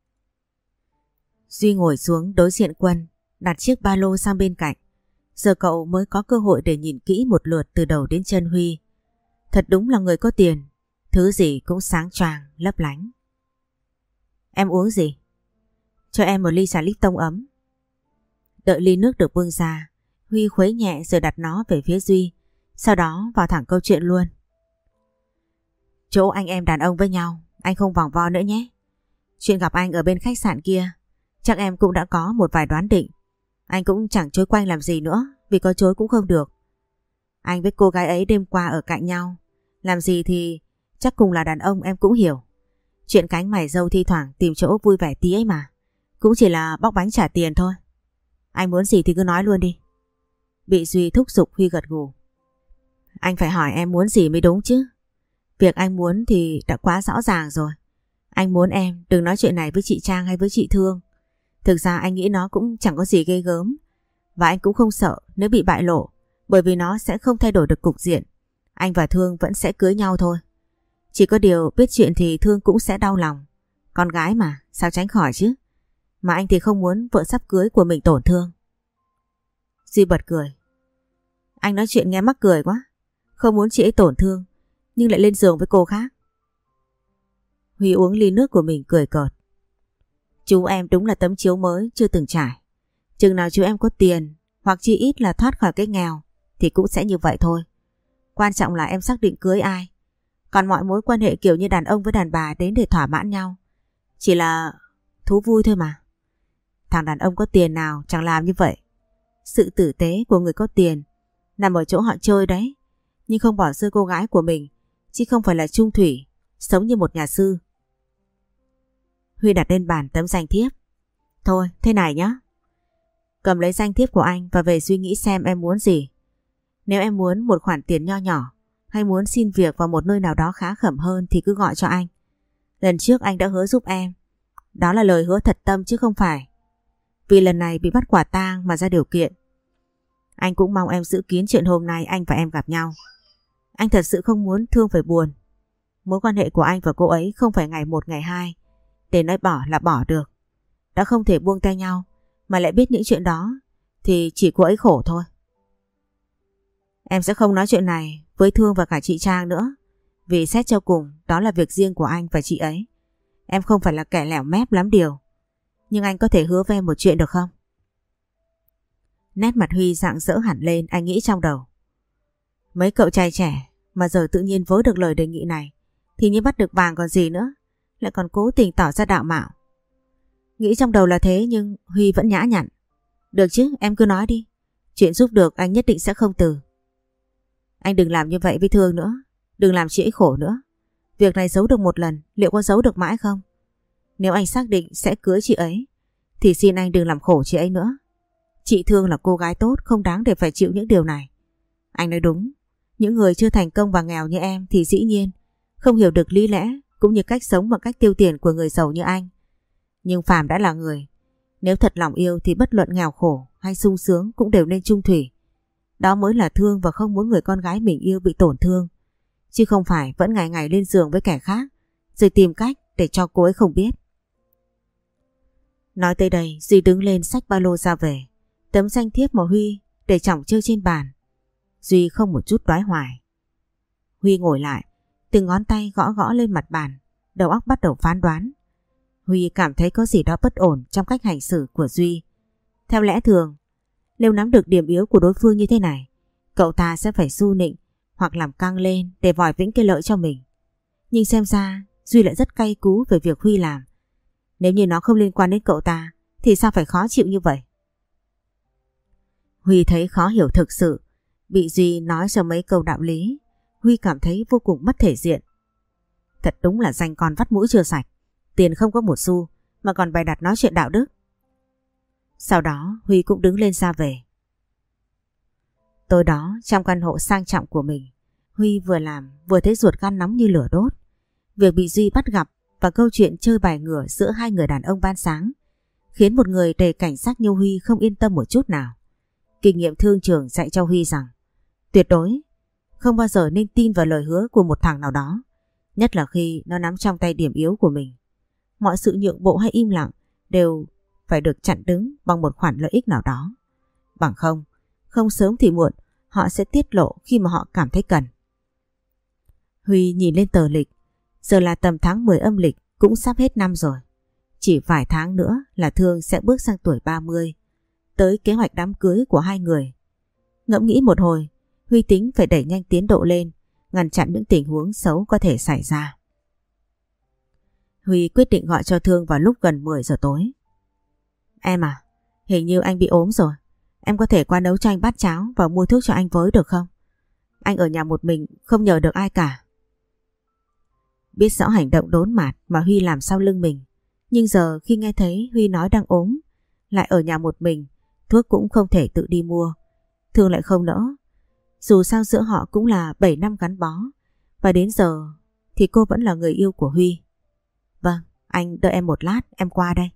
Duy ngồi xuống đối diện Quân, đặt chiếc ba lô sang bên cạnh. Giờ cậu mới có cơ hội để nhìn kỹ một lượt từ đầu đến chân Huy. Thật đúng là người có tiền, thứ gì cũng sáng choang, lấp lánh. Em uống gì? Cho em một ly trà Lipton ấm. Đợi ly nước được bưng ra, Huy khuấy nhẹ rồi đặt nó về phía Duy, sau đó vào thẳng câu chuyện luôn. Chỗ anh em đàn ông với nhau, anh không vòng vo nữa nhé. Chuyện gặp anh ở bên khách sạn kia, chắc em cũng đã có một vài đoán định. Anh cũng chẳng chối quanh làm gì nữa, vì có chối cũng không được. Anh với cô gái ấy đêm qua ở cạnh nhau, làm gì thì chắc cùng là đàn ông em cũng hiểu. Chuyện cánh mày râu thi thoảng tìm chỗ vui vẻ tí ấy mà, cũng chỉ là bóc bánh trả tiền thôi. Anh muốn gì thì cứ nói luôn đi. Bị Duy thúc giục, Huy gật gù. Anh phải hỏi em muốn gì mới đúng chứ. Việc anh muốn thì đã quá rõ ràng rồi. Anh muốn em đừng nói chuyện này với chị Trang hay với chị Thương. Thực ra anh nghĩ nó cũng chẳng có gì ghê gớm. Và anh cũng không sợ nếu bị bại lộ, bởi vì nó sẽ không thay đổi được cục diện. Anh và Thương vẫn sẽ cưới nhau thôi. Chỉ có điều biết chuyện thì Thương cũng sẽ đau lòng. Con gái mà, sao tránh khỏi chứ. Mà anh thì không muốn vợ sắp cưới của mình tổn thương. Duy bật cười. Anh nói chuyện nghe mắc cười quá. Không muốn chị ấy tổn thương, nhưng lại lên giường với cô khác. Huy uống ly nước của mình cười cợt. Chú em đúng là tấm chiếu mới chưa từng trải. Chừng nào chú em có tiền, hoặc chỉ ít là thoát khỏi cái nghèo, thì cũng sẽ như vậy thôi. Quan trọng là em xác định cưới ai. Còn mọi mối quan hệ kiểu như đàn ông với đàn bà đến để thỏa mãn nhau, chỉ là thú vui thôi mà. Thằng đàn ông có tiền nào chẳng làm như vậy. Sự tử tế của người có tiền nằm ở chỗ họ chơi đấy, nhưng không bỏ rơi cô gái của mình, chứ không phải là chung thủy, sống như một nhà sư. Huy đặt lên bàn tấm danh thiếp. Thôi thế này nhá, cầm lấy danh thiếp của anh và về suy nghĩ xem em muốn gì. Nếu em muốn một khoản tiền nho nhỏ, hay muốn xin việc vào một nơi nào đó khá khẩm hơn thì cứ gọi cho anh. Lần trước anh đã hứa giúp em, đó là lời hứa thật tâm chứ không phải vì lần này bị bắt quả tang mà ra điều kiện. Anh cũng mong em giữ kín chuyện hôm nay anh và em gặp nhau. Anh thật sự không muốn Thương phải buồn. Mối quan hệ của anh và cô ấy không phải ngày một ngày hai để nói bỏ là bỏ được. Đã không thể buông tay nhau mà lại biết những chuyện đó thì chỉ cô ấy khổ thôi. Em sẽ không nói chuyện này với Thương và cả chị Trang nữa, vì xét cho cùng đó là việc riêng của anh và chị ấy. Em không phải là kẻ lẻo mép lắm điều, nhưng anh có thể hứa với em một chuyện được không? Nét mặt Huy rạng rỡ hẳn lên. Anh nghĩ trong đầu, mấy cậu trai trẻ mà giờ tự nhiên vớ được lời đề nghị này thì như bắt được vàng còn gì nữa, lại còn cố tình tỏ ra đạo mạo. Nghĩ trong đầu là thế nhưng Huy vẫn nhã nhặn. Được chứ, em cứ nói đi. Chuyện giúp được anh nhất định sẽ không từ. Anh đừng làm như vậy với Thương nữa. Đừng làm chị ấy khổ nữa. Việc này giấu được một lần, liệu có giấu được mãi không? Nếu anh xác định sẽ cưới chị ấy thì xin anh đừng làm khổ chị ấy nữa. Chị Thương là cô gái tốt, không đáng để phải chịu những điều này. Anh nói đúng. Những người chưa thành công và nghèo như em thì dĩ nhiên không hiểu được lý lẽ cũng như cách sống và cách tiêu tiền của người giàu như anh. Nhưng phàm đã là người, nếu thật lòng yêu thì bất luận nghèo khổ hay sung sướng cũng đều nên chung thủy. Đó mới là thương và không muốn người con gái mình yêu bị tổn thương, chứ không phải vẫn ngày ngày lên giường với kẻ khác rồi tìm cách để cho cô ấy không biết. Nói tới đây, Duy đứng lên xách ba lô ra về. Tấm danh thiếp mà Huy để chỏng chơi trên bàn, Duy không một chút đoái hoài. Huy ngồi lại, từng ngón tay gõ gõ lên mặt bàn, đầu óc bắt đầu phán đoán. Huy cảm thấy có gì đó bất ổn trong cách hành xử của Duy. Theo lẽ thường, nếu nắm được điểm yếu của đối phương như thế này, cậu ta sẽ phải su nịnh hoặc làm căng lên để vòi vĩnh cái lợi cho mình. Nhưng xem ra Duy lại rất cay cú về việc Huy làm. Nếu như nó không liên quan đến cậu ta thì sao phải khó chịu như vậy? Huy thấy khó hiểu thực sự. Bị Duy nói cho mấy câu đạo lý, Huy cảm thấy vô cùng mất thể diện. Thật đúng là danh con vắt mũi chưa sạch. Tiền không có một xu mà còn bày đặt nói chuyện đạo đức. Sau đó Huy cũng đứng lên ra về. Tối đó trong căn hộ sang trọng của mình, Huy vừa làm vừa thấy ruột gan nóng như lửa đốt. Việc bị Duy bắt gặp và câu chuyện chơi bài ngửa giữa hai người đàn ông ban sáng khiến một người đầy cảnh giác như Huy không yên tâm một chút nào. Kinh nghiệm thương trường dạy cho Huy rằng tuyệt đối không bao giờ nên tin vào lời hứa của một thằng nào đó, nhất là khi nó nắm trong tay điểm yếu của mình. Mọi sự nhượng bộ hay im lặng đều phải được chặn đứng bằng một khoản lợi ích nào đó. Bằng không sớm thì muộn họ sẽ tiết lộ khi mà họ cảm thấy cần. Huy nhìn lên tờ lịch, giờ là tầm tháng 10 âm lịch, cũng sắp hết năm rồi. Chỉ vài tháng nữa là Thương sẽ bước sang tuổi 30, tới kế hoạch đám cưới của hai người. Ngẫm nghĩ một hồi, Huy tính phải đẩy nhanh tiến độ lên, ngăn chặn những tình huống xấu có thể xảy ra. Huy quyết định gọi cho Thương vào lúc gần 10 giờ tối. Em à, hình như anh bị ốm rồi. Em có thể qua nấu cho anh bát cháo và mua thuốc cho anh với được không? Anh ở nhà một mình không nhờ được ai cả. Biết rõ hành động đốn mạt mà Huy làm sau lưng mình, nhưng giờ khi nghe thấy Huy nói đang ốm, lại ở nhà một mình, thuốc cũng không thể tự đi mua, Thương lại không nỡ. Dù sao giữa họ cũng là 7 năm gắn bó, và đến giờ thì cô vẫn là người yêu của Huy. Vâng, anh đợi em một lát, em qua đây.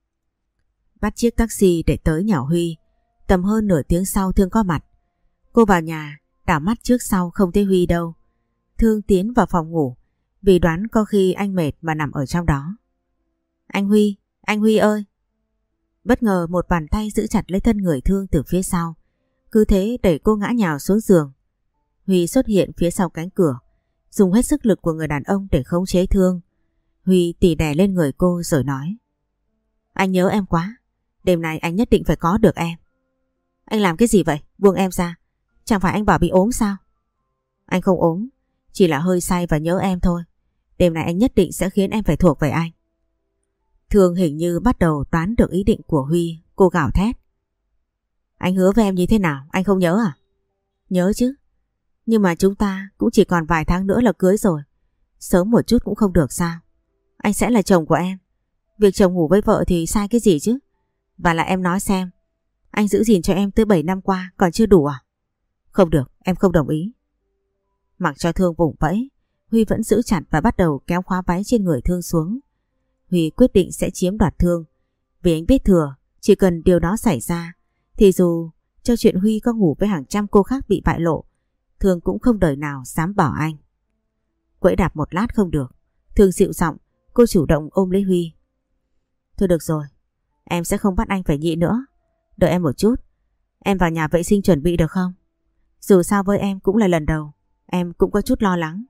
Bắt chiếc taxi để tới nhà Huy. Tầm hơn nửa tiếng sau Thương có mặt. Cô vào nhà, đảo mắt trước sau không thấy Huy đâu. Thương tiến vào phòng ngủ, vì đoán có khi anh mệt mà nằm ở trong đó. Anh Huy ơi! Bất ngờ một bàn tay giữ chặt lấy thân người Thương từ phía sau, cứ thế đẩy cô ngã nhào xuống giường. Huy xuất hiện phía sau cánh cửa, dùng hết sức lực của người đàn ông để khống chế Thương. Huy tỉ đè lên người cô rồi nói: Anh nhớ em quá, đêm nay anh nhất định phải có được em. Anh làm cái gì vậy? Buông em ra. Chẳng phải anh bảo bị ốm sao? Anh không ốm, chỉ là hơi say và nhớ em thôi. Đêm nay anh nhất định sẽ khiến em phải thuộc về anh. Thương hình như bắt đầu đoán được ý định của Huy, cô gào thét: Anh hứa với em như thế nào, anh không nhớ à? Nhớ chứ, nhưng mà chúng ta cũng chỉ còn vài tháng nữa là cưới rồi. Sớm một chút cũng không được sao? Anh sẽ là chồng của em. Việc chồng ngủ với vợ thì sai cái gì chứ? Và lại em nói xem, anh giữ gìn cho em tới 7 năm qua còn chưa đủ à? Không được, em không đồng ý. Mặc cho Thương vùng vẫy, Huy vẫn giữ chặt và bắt đầu kéo khóa váy trên người Thương xuống. Huy quyết định sẽ chiếm đoạt Thương, vì anh biết thừa chỉ cần điều đó xảy ra thì dù cho chuyện Huy có ngủ với hàng trăm cô khác bị bại lộ, Thương cũng không đời nào dám bỏ anh. Quẫy đạp một lát không được, Thương dịu giọng, cô chủ động ôm lấy Huy. Thôi được rồi, em sẽ không bắt anh phải nhịn nữa. Đợi em một chút, em vào nhà vệ sinh chuẩn bị được không? Dù sao với em cũng là lần đầu, em cũng có chút lo lắng.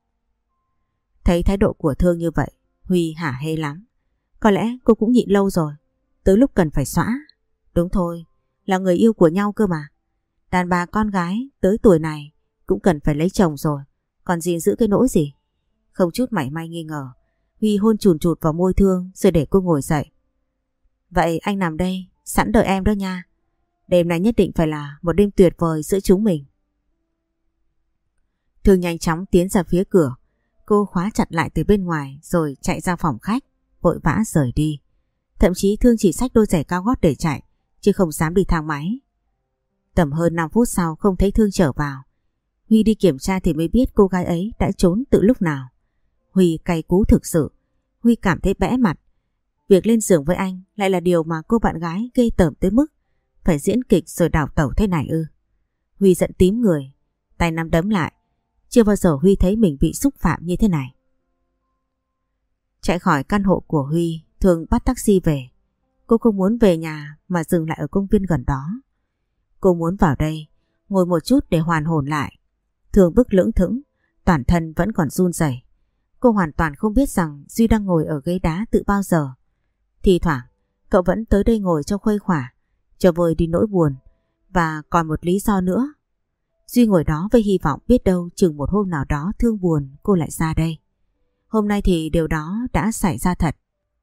Thấy thái độ của Thương như vậy, Huy hả hê lắm. Có lẽ cô cũng nhịn lâu rồi, tới lúc cần phải xõa. Đúng thôi, là người yêu của nhau cơ mà. Đàn bà con gái tới tuổi này cũng cần phải lấy chồng rồi, còn gìn giữ cái nỗi gì. Không chút mảy may nghi ngờ, Huy hôn chùn chụt vào môi Thương rồi để cô ngồi dậy. Vậy anh nằm đây, sẵn đợi em đó nha. Đêm nay nhất định phải là một đêm tuyệt vời giữa chúng mình. Thương nhanh chóng tiến ra phía cửa. Cô khóa chặt lại từ bên ngoài rồi chạy ra phòng khách, vội vã rời đi. Thậm chí Thương chỉ xách đôi giày cao gót để chạy, chứ không dám đi thang máy. Tầm hơn 5 phút sau không thấy Thương trở vào. Huy đi kiểm tra thì mới biết cô gái ấy đã trốn từ lúc nào. Huy cay cú thực sự. Huy cảm thấy bẽ mặt. Việc lên giường với anh lại là điều mà cô bạn gái ghê tởm tới mức phải diễn kịch rồi đảo tẩu thế này ư? Huy giận tím người, tay nắm đấm lại. Chưa bao giờ Huy thấy mình bị xúc phạm như thế này. Chạy khỏi căn hộ của Huy, Thương bắt taxi về. Cô không muốn về nhà mà dừng lại ở công viên gần đó. Cô muốn vào đây, ngồi một chút để hoàn hồn lại. Thương bước lững thững, toàn thân vẫn còn run rẩy. Cô hoàn toàn không biết rằng Duy đang ngồi ở ghế đá từ bao giờ. Thì thoảng, cậu vẫn tới đây ngồi cho khuây khỏa, cho vơi đi nỗi buồn. Và còn một lý do nữa. Duy ngồi đó với hy vọng biết đâu chừng một hôm nào đó Thương buồn cô lại ra đây. Hôm nay thì điều đó đã xảy ra thật.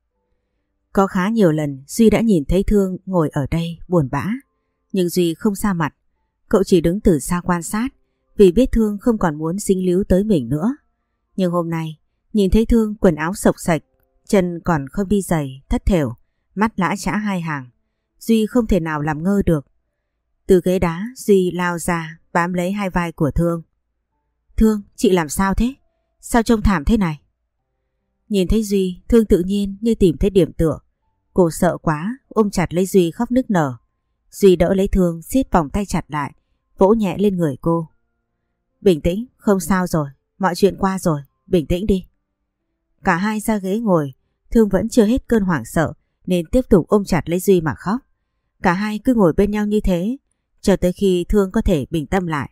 Có khá nhiều lần Duy đã nhìn thấy Thương ngồi ở đây buồn bã. Nhưng Duy không ra mặt. Cậu chỉ đứng từ xa quan sát vì biết Thương không còn muốn dính líu tới mình nữa. Nhưng hôm nay nhìn thấy Thương quần áo xộc xệch, chân còn không đi giày, thất thểu, mắt lã chã hai hàng, Duy không thể nào làm ngơ được. Từ ghế đá Duy lao ra bám lấy hai vai của Thương. Thương, chị làm sao thế? Sao trông thảm thế này? Nhìn thấy Duy, Thương tự nhiên như tìm thấy điểm tựa. Cô sợ quá, ôm chặt lấy Duy khóc nức nở. Duy đỡ lấy Thương, siết vòng tay chặt lại, vỗ nhẹ lên người cô. Bình tĩnh, không sao rồi, mọi chuyện qua rồi, bình tĩnh đi. Cả hai ra ghế ngồi, Thương vẫn chưa hết cơn hoảng sợ nên tiếp tục ôm chặt lấy Duy mà khóc. Cả hai cứ ngồi bên nhau như thế cho tới khi Thương có thể bình tâm lại.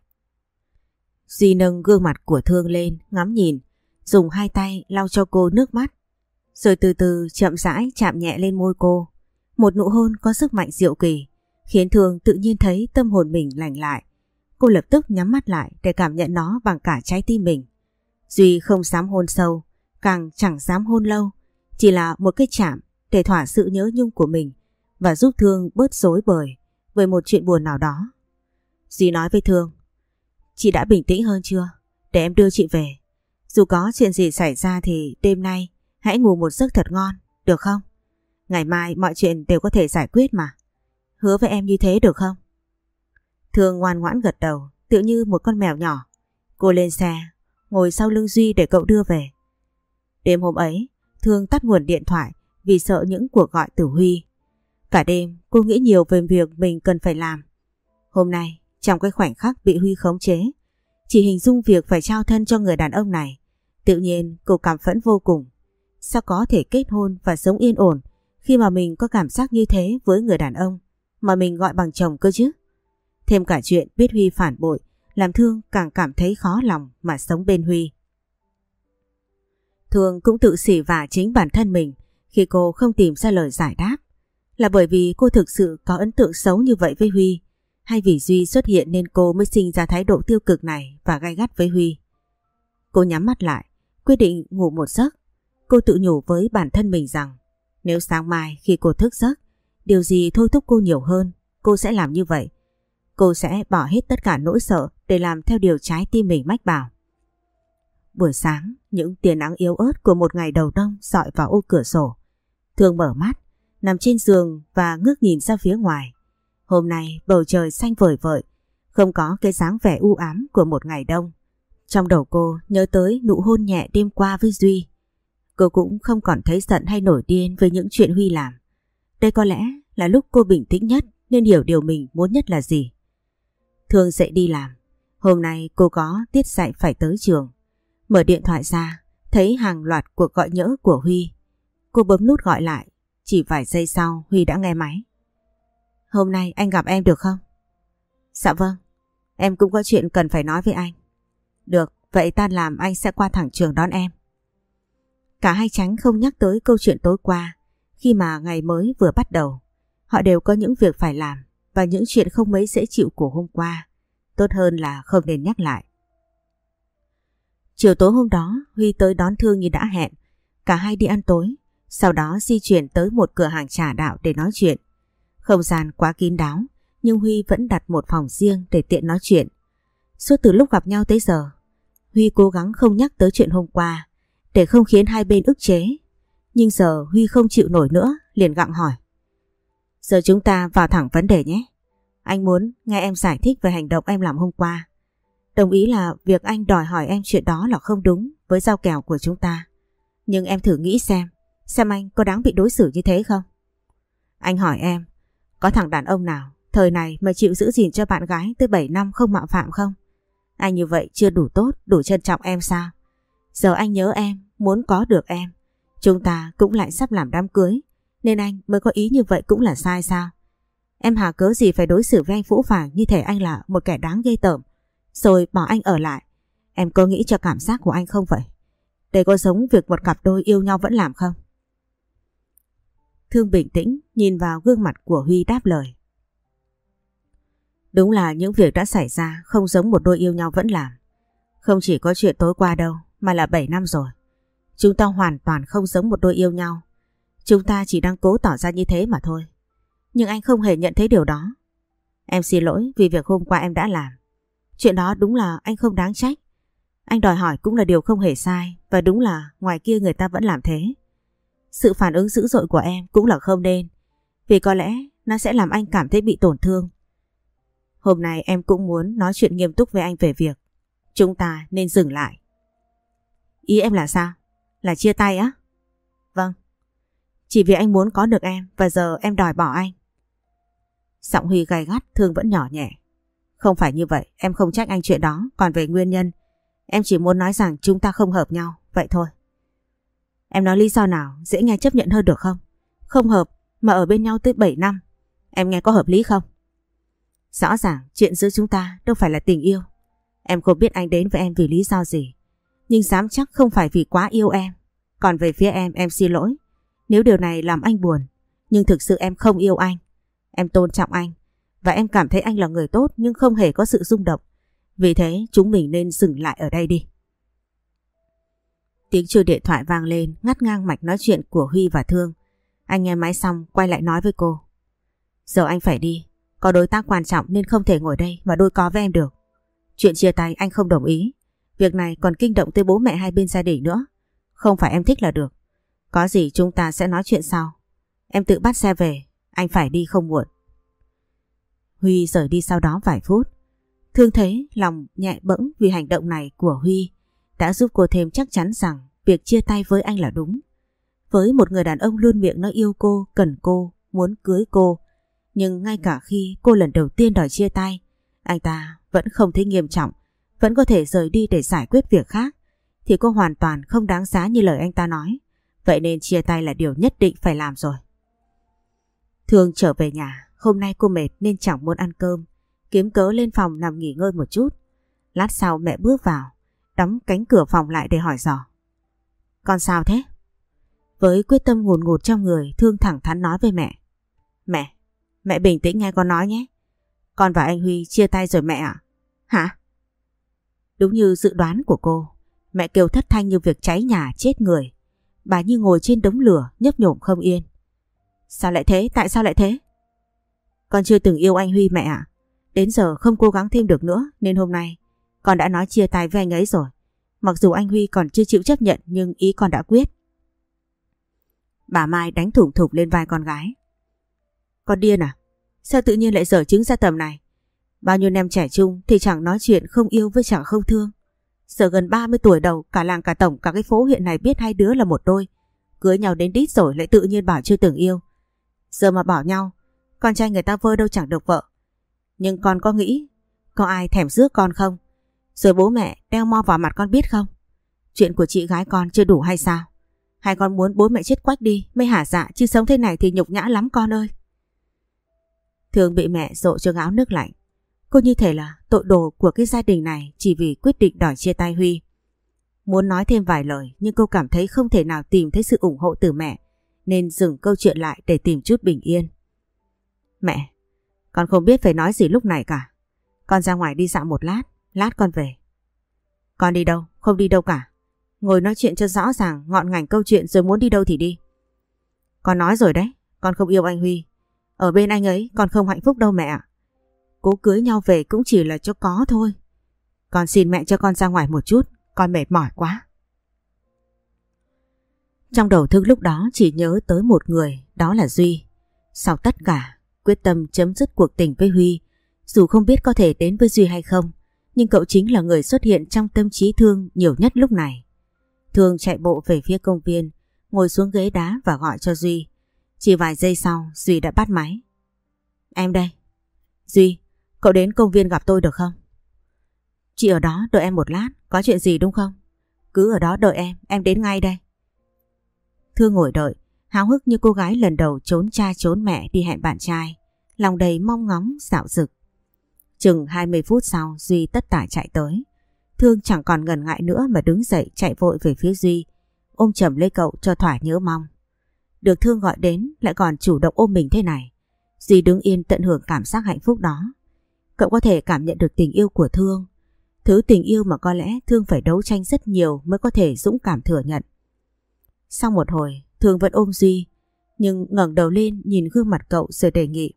Duy nâng gương mặt của Thương lên ngắm nhìn, dùng hai tay lau cho cô nước mắt, rồi từ từ chậm rãi chạm nhẹ lên môi cô. Một nụ hôn có sức mạnh diệu kỳ khiến Thương tự nhiên thấy tâm hồn mình lành lại. Cô lập tức nhắm mắt lại để cảm nhận nó bằng cả trái tim mình. Duy không dám hôn sâu, càng chẳng dám hôn lâu, chỉ là một cái chạm để thỏa sự nhớ nhung của mình và giúp Thương bớt rối bời với một chuyện buồn nào đó. Duy nói với Thương, chị đã bình tĩnh hơn chưa? Để em đưa chị về. Dù có chuyện gì xảy ra thì đêm nay hãy ngủ một giấc thật ngon, được không? Ngày mai mọi chuyện đều có thể giải quyết mà. Hứa với em như thế được không? Thương ngoan ngoãn gật đầu, tựa như một con mèo nhỏ. Cô lên xe, ngồi sau lưng Duy để cậu đưa về. Đêm hôm ấy, Thương tắt nguồn điện thoại vì sợ những cuộc gọi từ Huy. Cả đêm cô nghĩ nhiều về việc mình cần phải làm. Hôm nay, trong cái khoảnh khắc bị Huy khống chế, chỉ hình dung việc phải trao thân cho người đàn ông này, tự nhiên cô cảm phẫn vô cùng. Sao có thể kết hôn và sống yên ổn khi mà mình có cảm giác như thế với người đàn ông mà mình gọi bằng chồng cơ chứ? Thêm cả chuyện biết Huy phản bội làm Thương càng cảm thấy khó lòng mà sống bên Huy. Thương cũng tự xỉ vả chính bản thân mình khi cô không tìm ra lời giải đáp. Là bởi vì cô thực sự có ấn tượng xấu như vậy với Huy, hay vì Duy xuất hiện nên cô mới sinh ra thái độ tiêu cực này và gay gắt với Huy? Cô nhắm mắt lại, quyết định ngủ một giấc. Cô tự nhủ với bản thân mình rằng nếu sáng mai khi cô thức giấc, điều gì thôi thúc cô nhiều hơn, cô sẽ làm như vậy. Cô sẽ bỏ hết tất cả nỗi sợ để làm theo điều trái tim mình mách bảo. Buổi sáng, những tia nắng yếu ớt của một ngày đầu đông rọi vào ô cửa sổ. Thương mở mắt, nằm trên giường và ngước nhìn ra phía ngoài. Hôm nay bầu trời xanh vời vợi, không có cái dáng vẻ u ám của một ngày đông. Trong đầu cô nhớ tới nụ hôn nhẹ đêm qua với Duy. Cô cũng không còn thấy giận hay nổi điên với những chuyện Huy làm. Đây có lẽ là lúc cô bình tĩnh nhất nên hiểu điều mình muốn nhất là gì. Thương dậy đi làm. Hôm nay cô có tiết dạy phải tới trường. Mở điện thoại ra, thấy hàng loạt cuộc gọi nhỡ của Huy. Cô bấm nút gọi lại. Chỉ vài giây sau Huy đã nghe máy. Hôm nay anh gặp em được không? Dạ vâng, em cũng có chuyện cần phải nói với anh. Được, vậy tan làm anh sẽ qua thẳng trường đón em. Cả hai tránh không nhắc tới câu chuyện tối qua. Khi mà ngày mới vừa bắt đầu, họ đều có những việc phải làm và những chuyện không mấy dễ chịu của hôm qua. Tốt hơn là không nên nhắc lại. Chiều tối hôm đó, Huy tới đón Thương như đã hẹn. Cả hai đi ăn tối, sau đó di chuyển tới một cửa hàng trà đạo để nói chuyện. Không gian quá kín đáo, nhưng Huy vẫn đặt một phòng riêng để tiện nói chuyện. Suốt từ lúc gặp nhau tới giờ, Huy cố gắng không nhắc tới chuyện hôm qua để không khiến hai bên ức chế. Nhưng giờ Huy không chịu nổi nữa, liền gặng hỏi. Giờ chúng ta vào thẳng vấn đề nhé. Anh muốn nghe em giải thích về hành động em làm hôm qua. Đồng ý là việc anh đòi hỏi em chuyện đó là không đúng với giao kèo của chúng ta. Nhưng em thử nghĩ xem anh có đáng bị đối xử như thế không? Anh hỏi em, có thằng đàn ông nào thời này mà chịu giữ gìn cho bạn gái tới 7 năm không mạo phạm không? Anh như vậy chưa đủ tốt, đủ trân trọng em sao? Giờ anh nhớ em, muốn có được em. Chúng ta cũng lại sắp làm đám cưới, nên anh mới có ý như vậy cũng là sai sao? Em hà cớ gì phải đối xử với anh phũ phàng như thể anh là một kẻ đáng ghê tởm, rồi bỏ anh ở lại. Em có nghĩ cho cảm giác của anh không vậy? Đây có giống việc một cặp đôi yêu nhau vẫn làm không? Thương bình tĩnh nhìn vào gương mặt của Huy đáp lời. Đúng là những việc đã xảy ra không giống một đôi yêu nhau vẫn làm. Không chỉ có chuyện tối qua đâu, mà là 7 năm rồi. Chúng ta hoàn toàn không giống một đôi yêu nhau. Chúng ta chỉ đang cố tỏ ra như thế mà thôi. Nhưng anh không hề nhận thấy điều đó. Em xin lỗi vì việc hôm qua em đã làm. Chuyện đó đúng là anh không đáng trách. Anh đòi hỏi cũng là điều không hề sai, và đúng là ngoài kia người ta vẫn làm thế. Sự phản ứng dữ dội của em cũng là không nên, vì có lẽ nó sẽ làm anh cảm thấy bị tổn thương. Hôm nay em cũng muốn nói chuyện nghiêm túc với anh về việc chúng ta nên dừng lại. Ý em là sao? Là chia tay á? Vâng. Chỉ vì anh muốn có được em và giờ em đòi bỏ anh. Giọng Huy gay gắt, Thương vẫn nhỏ nhẹ. Không phải như vậy, em không trách anh chuyện đó. Còn về nguyên nhân, em chỉ muốn nói rằng chúng ta không hợp nhau, vậy thôi. Em nói lý do nào dễ nghe chấp nhận hơn được không? Không hợp mà ở bên nhau tới 7 năm. Em nghe có hợp lý không? Rõ ràng chuyện giữa chúng ta đâu phải là tình yêu. Em không biết anh đến với em vì lý do gì, nhưng dám chắc không phải vì quá yêu em. Còn về phía em xin lỗi nếu điều này làm anh buồn. Nhưng thực sự em không yêu anh. Em tôn trọng anh và em cảm thấy anh là người tốt, nhưng không hề có sự rung động. Vì thế chúng mình nên dừng lại ở đây đi. Tiếng chuông điện thoại vang lên ngắt ngang mạch nói chuyện của Huy và Thương. Anh nghe máy xong quay lại nói với cô. Giờ anh phải đi, có đối tác quan trọng nên không thể ngồi đây và đôi co với em được. Chuyện chia tay anh không đồng ý. Việc này còn kinh động tới bố mẹ hai bên gia đình nữa. Không phải em thích là được. Có gì chúng ta sẽ nói chuyện sau. Em tự bắt xe về, anh phải đi không muộn. Huy rời đi sau đó vài phút. Thương thấy lòng nhẹ bẫng vì hành động này của Huy đã giúp cô thêm chắc chắn rằng việc chia tay với anh là đúng. Với một người đàn ông luôn miệng nói yêu cô, cần cô, muốn cưới cô, nhưng ngay cả khi cô lần đầu tiên đòi chia tay, anh ta vẫn không thấy nghiêm trọng, vẫn có thể rời đi để giải quyết việc khác, thì cô hoàn toàn không đáng giá như lời anh ta nói. Vậy nên chia tay là điều nhất định phải làm rồi. Thương trở về nhà, hôm nay cô mệt nên chẳng muốn ăn cơm, kiếm cớ lên phòng nằm nghỉ ngơi một chút. Lát sau mẹ bước vào, đóng cánh cửa phòng lại để hỏi dò. Con sao thế? Với quyết tâm ngùn ngụt trong người, Thương thẳng thắn nói với mẹ. Mẹ bình tĩnh nghe con nói nhé. Con và anh Huy chia tay rồi mẹ ạ. Hả? Đúng như dự đoán của cô, mẹ kêu thất thanh như việc cháy nhà chết người. Bà như ngồi trên đống lửa nhấp nhổm không yên. Sao lại thế? Tại sao lại thế? Con chưa từng yêu anh Huy mẹ ạ. Đến giờ không cố gắng thêm được nữa nên hôm nay con đã nói chia tay với anh ấy rồi. Mặc dù anh Huy còn chưa chịu chấp nhận nhưng ý con đã quyết. Bà Mai đánh thủng thục lên vai con gái. Con điên à? Sao tự nhiên lại dở trứng ra tầm này? Bao nhiêu năm trẻ trung thì chẳng nói chuyện không yêu với chẳng không thương. Giờ gần 30 tuổi đầu, cả làng cả tổng cả cái phố huyện này biết hai đứa là một đôi. Cưới nhau đến đít rồi lại tự nhiên bảo chưa từng yêu. Giờ mà bảo nhau, con trai người ta vơ đâu chẳng được vợ. Nhưng con có nghĩ có ai thèm rước con không? Rồi bố mẹ đeo mo vào mặt con biết không? Chuyện của chị gái con chưa đủ hay sao? Hay con muốn bố mẹ chết quách đi mới hả dạ, chứ sống thế này thì nhục nhã lắm con ơi. Thương bị mẹ dội cho gáo nước lạnh. Cô như thể là tội đồ của cái gia đình này chỉ vì quyết định đòi chia tay Huy. Muốn nói thêm vài lời nhưng cô cảm thấy không thể nào tìm thấy sự ủng hộ từ mẹ, nên dừng câu chuyện lại để tìm chút bình yên. Mẹ, con không biết phải nói gì lúc này cả. Con ra ngoài đi dạo một lát, lát con về. Con đi đâu? Không đi đâu cả. Ngồi nói chuyện cho rõ ràng ngọn ngành câu chuyện rồi muốn đi đâu thì đi. Con nói rồi đấy, con không yêu anh Huy. Ở bên anh ấy con không hạnh phúc đâu mẹ ạ. Cố cưới nhau về cũng chỉ là cho có thôi. Con xin mẹ cho con ra ngoài một chút, con mệt mỏi quá. Trong đầu Thương lúc đó chỉ nhớ tới một người, đó là Duy. Sau tất cả, quyết tâm chấm dứt cuộc tình với Huy. Dù không biết có thể đến với Duy hay không, nhưng cậu chính là người xuất hiện trong tâm trí Thương nhiều nhất lúc này. Thương chạy bộ về phía công viên, ngồi xuống ghế đá và gọi cho Duy. Chỉ vài giây sau, Duy đã bắt máy. Em đây. Duy, cậu đến công viên gặp tôi được không? Chị ở đó đợi em một lát, có chuyện gì đúng không? Cứ ở đó đợi em đến ngay đây. Thương ngồi đợi, háo hức như cô gái lần đầu trốn cha trốn mẹ đi hẹn bạn trai, lòng đầy mong ngóng dạo dực. Chừng 20 phút sau, Duy tất tả chạy tới. Thương chẳng còn ngần ngại nữa mà đứng dậy chạy vội về phía Duy, ôm chầm lấy cậu cho thỏa nhớ mong. Được Thương gọi đến lại còn chủ động ôm mình thế này, Duy đứng yên tận hưởng cảm giác hạnh phúc đó. Cậu có thể cảm nhận được tình yêu của Thương, thứ tình yêu mà có lẽ Thương phải đấu tranh rất nhiều mới có thể dũng cảm thừa nhận. Sau một hồi, Thương vẫn ôm Duy, nhưng ngẩng đầu lên nhìn gương mặt cậu rồi đề nghị.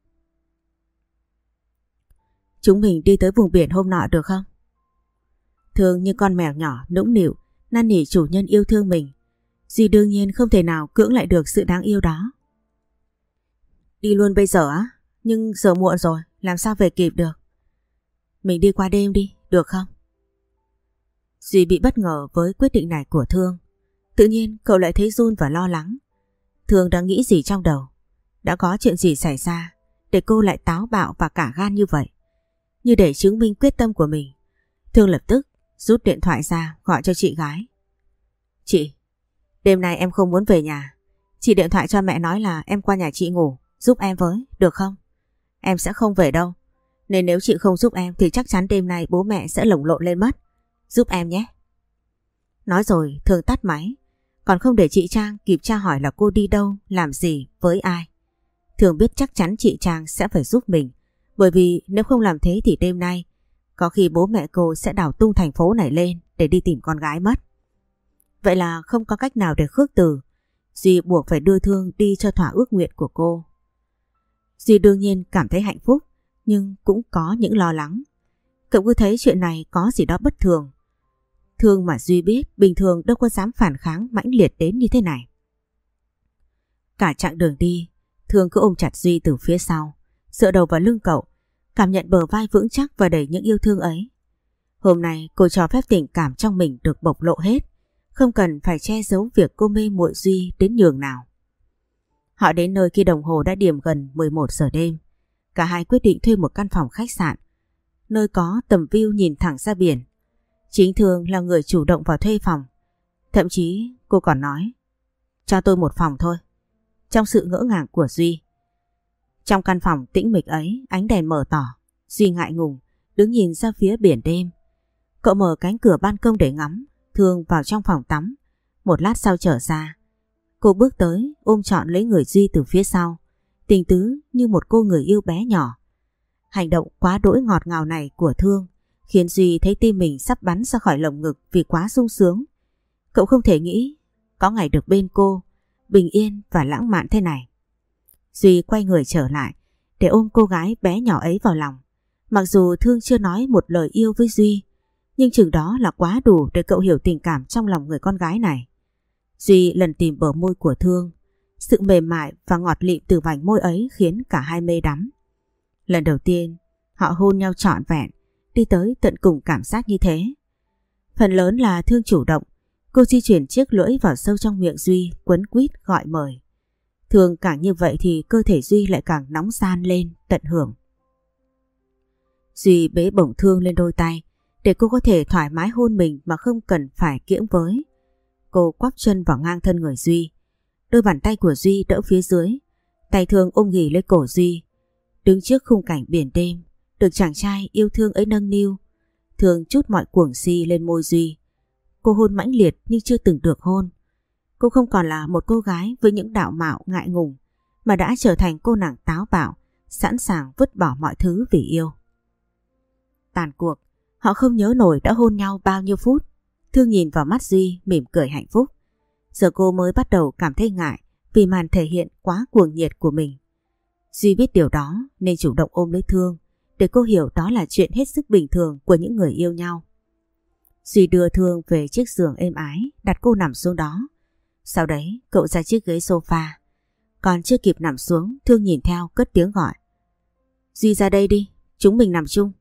Chúng mình đi tới vùng biển hôm nọ được không? Thương như con mèo nhỏ nũng nịu, năn nỉ chủ nhân yêu thương mình. Duy đương nhiên không thể nào cưỡng lại được sự đáng yêu đó. Đi luôn bây giờ á? Nhưng giờ muộn rồi, làm sao về kịp được? Mình đi qua đêm đi, được không? Duy bị bất ngờ với quyết định này của Thương. Tự nhiên cậu lại thấy run và lo lắng. Thương đang nghĩ gì trong đầu? Đã có chuyện gì xảy ra để cô lại táo bạo và cả gan như vậy? Như để chứng minh quyết tâm của mình, Thương lập tức rút điện thoại ra gọi cho chị gái. Chị, đêm nay em không muốn về nhà. Chị điện thoại cho mẹ nói là em qua nhà chị ngủ, giúp em với, được không? Em sẽ không về đâu. Nên nếu chị không giúp em thì chắc chắn đêm nay bố mẹ sẽ lồng lộn lên mất. Giúp em nhé. Nói rồi Thương tắt máy, còn không để chị Trang kịp tra hỏi là cô đi đâu, làm gì, với ai. Thương biết chắc chắn chị Trang sẽ phải giúp mình, bởi vì nếu không làm thế thì đêm nay có khi bố mẹ cô sẽ đào tung thành phố này lên để đi tìm con gái mất. Vậy là không có cách nào để khước từ. Duy buộc phải đưa Thương đi cho thỏa ước nguyện của cô. Duy đương nhiên cảm thấy hạnh phúc, nhưng cũng có những lo lắng. Cậu cứ thấy chuyện này có gì đó bất thường. Thương mà Duy biết bình thường đâu có dám phản kháng mãnh liệt đến như thế này. Cả chặng đường đi, Thương cứ ôm chặt Duy từ phía sau, dựa đầu vào lưng cậu, cảm nhận bờ vai vững chắc và đầy những yêu thương ấy. Hôm nay cô cho phép tình cảm trong mình được bộc lộ hết, không cần phải che giấu việc cô mê muội Duy đến nhường nào. Họ đến nơi khi đồng hồ đã điểm gần 11 giờ đêm. Cả hai quyết định thuê một căn phòng khách sạn, nơi có tầm view nhìn thẳng ra biển. Chính Thương là người chủ động vào thuê phòng. Thậm chí cô còn nói, cho tôi một phòng thôi. Trong sự ngỡ ngàng của Duy. Trong căn phòng tĩnh mịch ấy, ánh đèn mờ tỏ. Duy ngại ngùng, đứng nhìn ra phía biển đêm. Cậu mở cánh cửa ban công để ngắm. Thương vào trong phòng tắm. Một lát sau trở ra, cô bước tới ôm trọn lấy người Duy từ phía sau, tình tứ như một cô người yêu bé nhỏ. Hành động quá đỗi ngọt ngào này của Thương khiến Duy thấy tim mình sắp bắn ra khỏi lồng ngực vì quá sung sướng. Cậu không thể nghĩ có ngày được bên cô, bình yên và lãng mạn thế này. Duy quay người trở lại để ôm cô gái bé nhỏ ấy vào lòng. Mặc dù Thương chưa nói một lời yêu với Duy, nhưng chừng đó là quá đủ để cậu hiểu tình cảm trong lòng người con gái này. Duy lần tìm bờ môi của Thương. Sự mềm mại và ngọt lịm từ vành môi ấy khiến cả hai mê đắm. Lần đầu tiên họ hôn nhau trọn vẹn, đi tới tận cùng cảm giác như thế. Phần lớn là Thương chủ động. Cô di chuyển chiếc lưỡi vào sâu trong miệng Duy, quấn quýt gọi mời. Thường càng như vậy thì cơ thể Duy lại càng nóng ran lên, tận hưởng. Duy bế bổng Thương lên đôi tay để cô có thể thoải mái hôn mình mà không cần phải kiễng với. Cô quắp chân vào ngang thân người Duy. Đôi bàn tay của Duy đỡ phía dưới, tay Thương ôm ghì lấy cổ Duy. Đứng trước khung cảnh biển đêm, được chàng trai yêu thương ấy nâng niu, Thương trút mọi cuồng si lên môi Duy. Cô hôn mãnh liệt nhưng chưa từng được hôn. Cô không còn là một cô gái với những đạo mạo ngại ngùng, mà đã trở thành cô nàng táo bạo, sẵn sàng vứt bỏ mọi thứ vì yêu. Tàn cuộc, họ không nhớ nổi đã hôn nhau bao nhiêu phút. Thương nhìn vào mắt Duy mỉm cười hạnh phúc. Giờ cô mới bắt đầu cảm thấy ngại vì màn thể hiện quá cuồng nhiệt của mình. Duy biết điều đó nên chủ động ôm lấy Thương để cô hiểu đó là chuyện hết sức bình thường của những người yêu nhau. Duy đưa Thương về chiếc giường êm ái, đặt cô nằm xuống đó. Sau đấy cậu ra chiếc ghế sofa. Còn chưa kịp nằm xuống, Thương nhìn theo cất tiếng gọi. Duy ra đây đi, chúng mình nằm chung.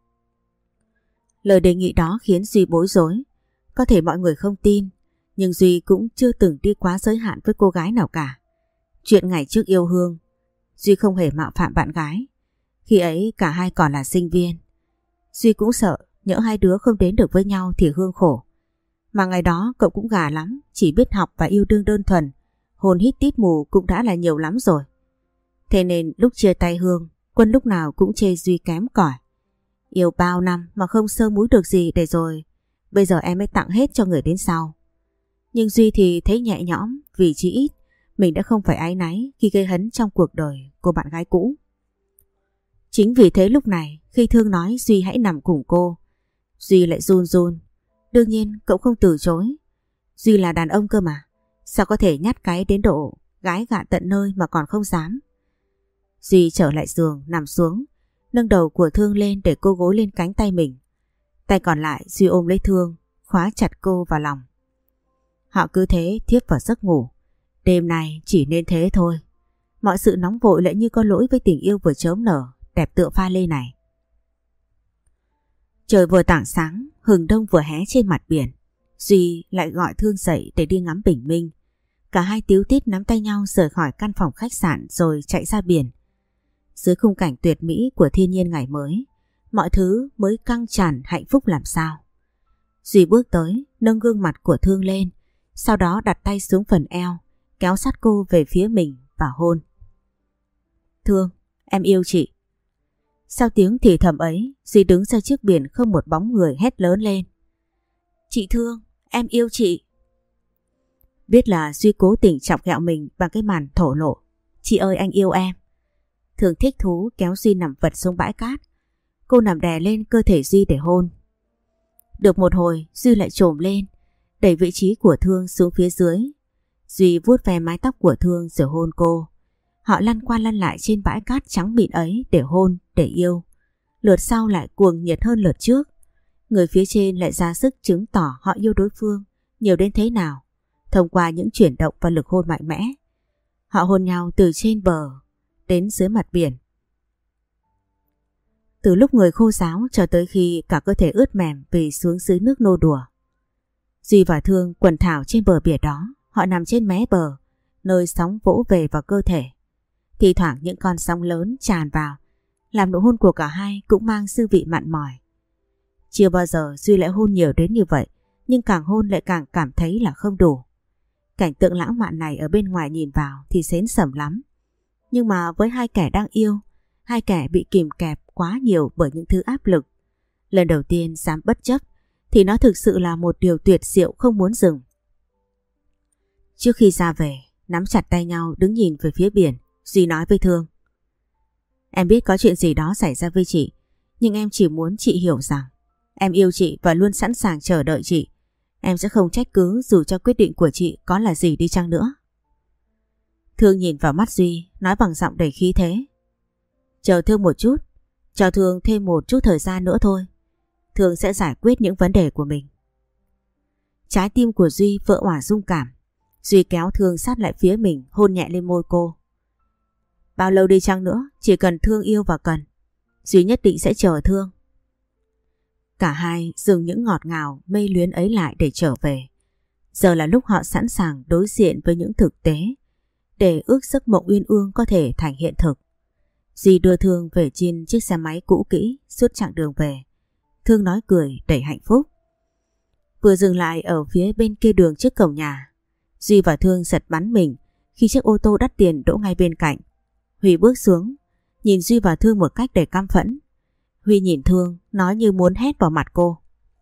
Lời đề nghị đó khiến Duy bối rối. Có thể mọi người không tin, nhưng Duy cũng chưa từng đi quá giới hạn với cô gái nào cả. Chuyện ngày trước yêu Hương, Duy không hề mạo phạm bạn gái. Khi ấy cả hai còn là sinh viên. Duy cũng sợ nhỡ hai đứa không đến được với nhau thì Hương khổ. Mà ngày đó cậu cũng gà lắm, chỉ biết học và yêu đương đơn thuần, hôn hít tít mù cũng đã là nhiều lắm rồi. Thế nên lúc chia tay Hương, Quân lúc nào cũng chê Duy kém cỏi. Yêu bao năm mà không sơ múi được gì để rồi bây giờ em mới tặng hết cho người đến sau. Nhưng Duy thì thấy nhẹ nhõm vì chỉ ít mình đã không phải áy náy khi gây hấn trong cuộc đời cô bạn gái cũ. Chính vì thế lúc này khi Thương nói Duy hãy nằm cùng cô, Duy lại run run. Đương nhiên cậu không từ chối. Duy là đàn ông cơ mà, sao có thể nhát cái đến độ gái gạ tận nơi mà còn không dám. Duy trở lại giường nằm xuống, nâng đầu của Thương lên để cô gối lên cánh tay mình. Tay còn lại Duy ôm lấy Thương, khóa chặt cô vào lòng. Họ cứ thế thiếp vào giấc ngủ. Đêm này chỉ nên thế thôi. Mọi sự nóng vội lại như có lỗi với tình yêu vừa chớm nở, đẹp tựa pha lê này. Trời vừa tảng sáng, hừng đông vừa hé trên mặt biển. Duy lại gọi Thương dậy để đi ngắm bình minh. Cả hai tíu tít nắm tay nhau rời khỏi căn phòng khách sạn rồi chạy ra biển. Dưới khung cảnh tuyệt mỹ của thiên nhiên ngày mới, mọi thứ mới căng tràn hạnh phúc làm sao. Duy bước tới, nâng gương mặt của Thương lên, sau đó đặt tay xuống phần eo, kéo sát cô về phía mình và hôn. Thương, em yêu chị. Sau tiếng thì thầm ấy, Duy đứng ra trước biển không một bóng người hét lớn lên. Chị Thương, em yêu chị. Biết là Duy cố tình chọc ghẹo mình bằng cái màn thổ lộ. Chị ơi anh yêu em. Thương thích thú kéo Duy nằm vật xuống bãi cát. Cô nằm đè lên cơ thể Duy để hôn. Được một hồi Duy lại trồm lên, đẩy vị trí của Thương xuống phía dưới. Duy vuốt ve mái tóc của Thương rồi hôn cô. Họ lăn qua lăn lại trên bãi cát trắng mịn ấy để hôn, để yêu. Lượt sau lại cuồng nhiệt hơn lượt trước. Người phía trên lại ra sức chứng tỏ họ yêu đối phương nhiều đến thế nào thông qua những chuyển động và lực hôn mạnh mẽ. Họ hôn nhau từ trên bờ đến dưới mặt biển. Từ lúc người khô ráo cho tới khi cả cơ thể ướt mềm vì xuống dưới nước nô đùa. Duy và Thương quần thảo trên bờ biển đó. Họ nằm trên mé bờ, nơi sóng vỗ về vào cơ thể. Thì thoảng những con sóng lớn tràn vào, làm nụ hôn của cả hai cũng mang dư vị mặn mòi. Chưa bao giờ Duy lại hôn nhiều đến như vậy, nhưng càng hôn lại càng cảm thấy là không đủ. Cảnh tượng lãng mạn này ở bên ngoài nhìn vào thì sến sẩm lắm. Nhưng mà với hai kẻ đang yêu, hai kẻ bị kìm kẹp quá nhiều bởi những thứ áp lực, lần đầu tiên dám bất chấp thì nó thực sự là một điều tuyệt diệu không muốn dừng. Trước khi ra về, nắm chặt tay nhau đứng nhìn về phía biển, Duy nói với Thương: Em biết có chuyện gì đó xảy ra với chị, nhưng em chỉ muốn chị hiểu rằng em yêu chị và luôn sẵn sàng chờ đợi chị. Em sẽ không trách cứ dù cho quyết định của chị có là gì đi chăng nữa. Thương nhìn vào mắt Duy, nói bằng giọng đầy khí thế: Chờ Thương một chút, cho Thương thêm một chút thời gian nữa thôi. Thương sẽ giải quyết những vấn đề của mình. Trái tim của Duy vỡ òa rung cảm. Duy kéo Thương sát lại phía mình, hôn nhẹ lên môi cô. Bao lâu đi chăng nữa, chỉ cần Thương yêu và cần, Duy nhất định sẽ chờ Thương. Cả hai dừng những ngọt ngào mê luyến ấy lại để trở về. Giờ là lúc họ sẵn sàng đối diện với những thực tế, để ước giấc mộng uyên ương có thể thành hiện thực. Duy đưa Thương về trên chiếc xe máy cũ kỹ. Suốt chặng đường về, Thương nói cười đầy hạnh phúc. Vừa dừng lại ở phía bên kia đường trước cổng nhà, Duy và Thương giật bắn mình khi chiếc ô tô đắt tiền đỗ ngay bên cạnh. Huy bước xuống, nhìn Duy và Thương một cách đầy căm phẫn. Huy nhìn Thương, nói như muốn hét vào mặt cô: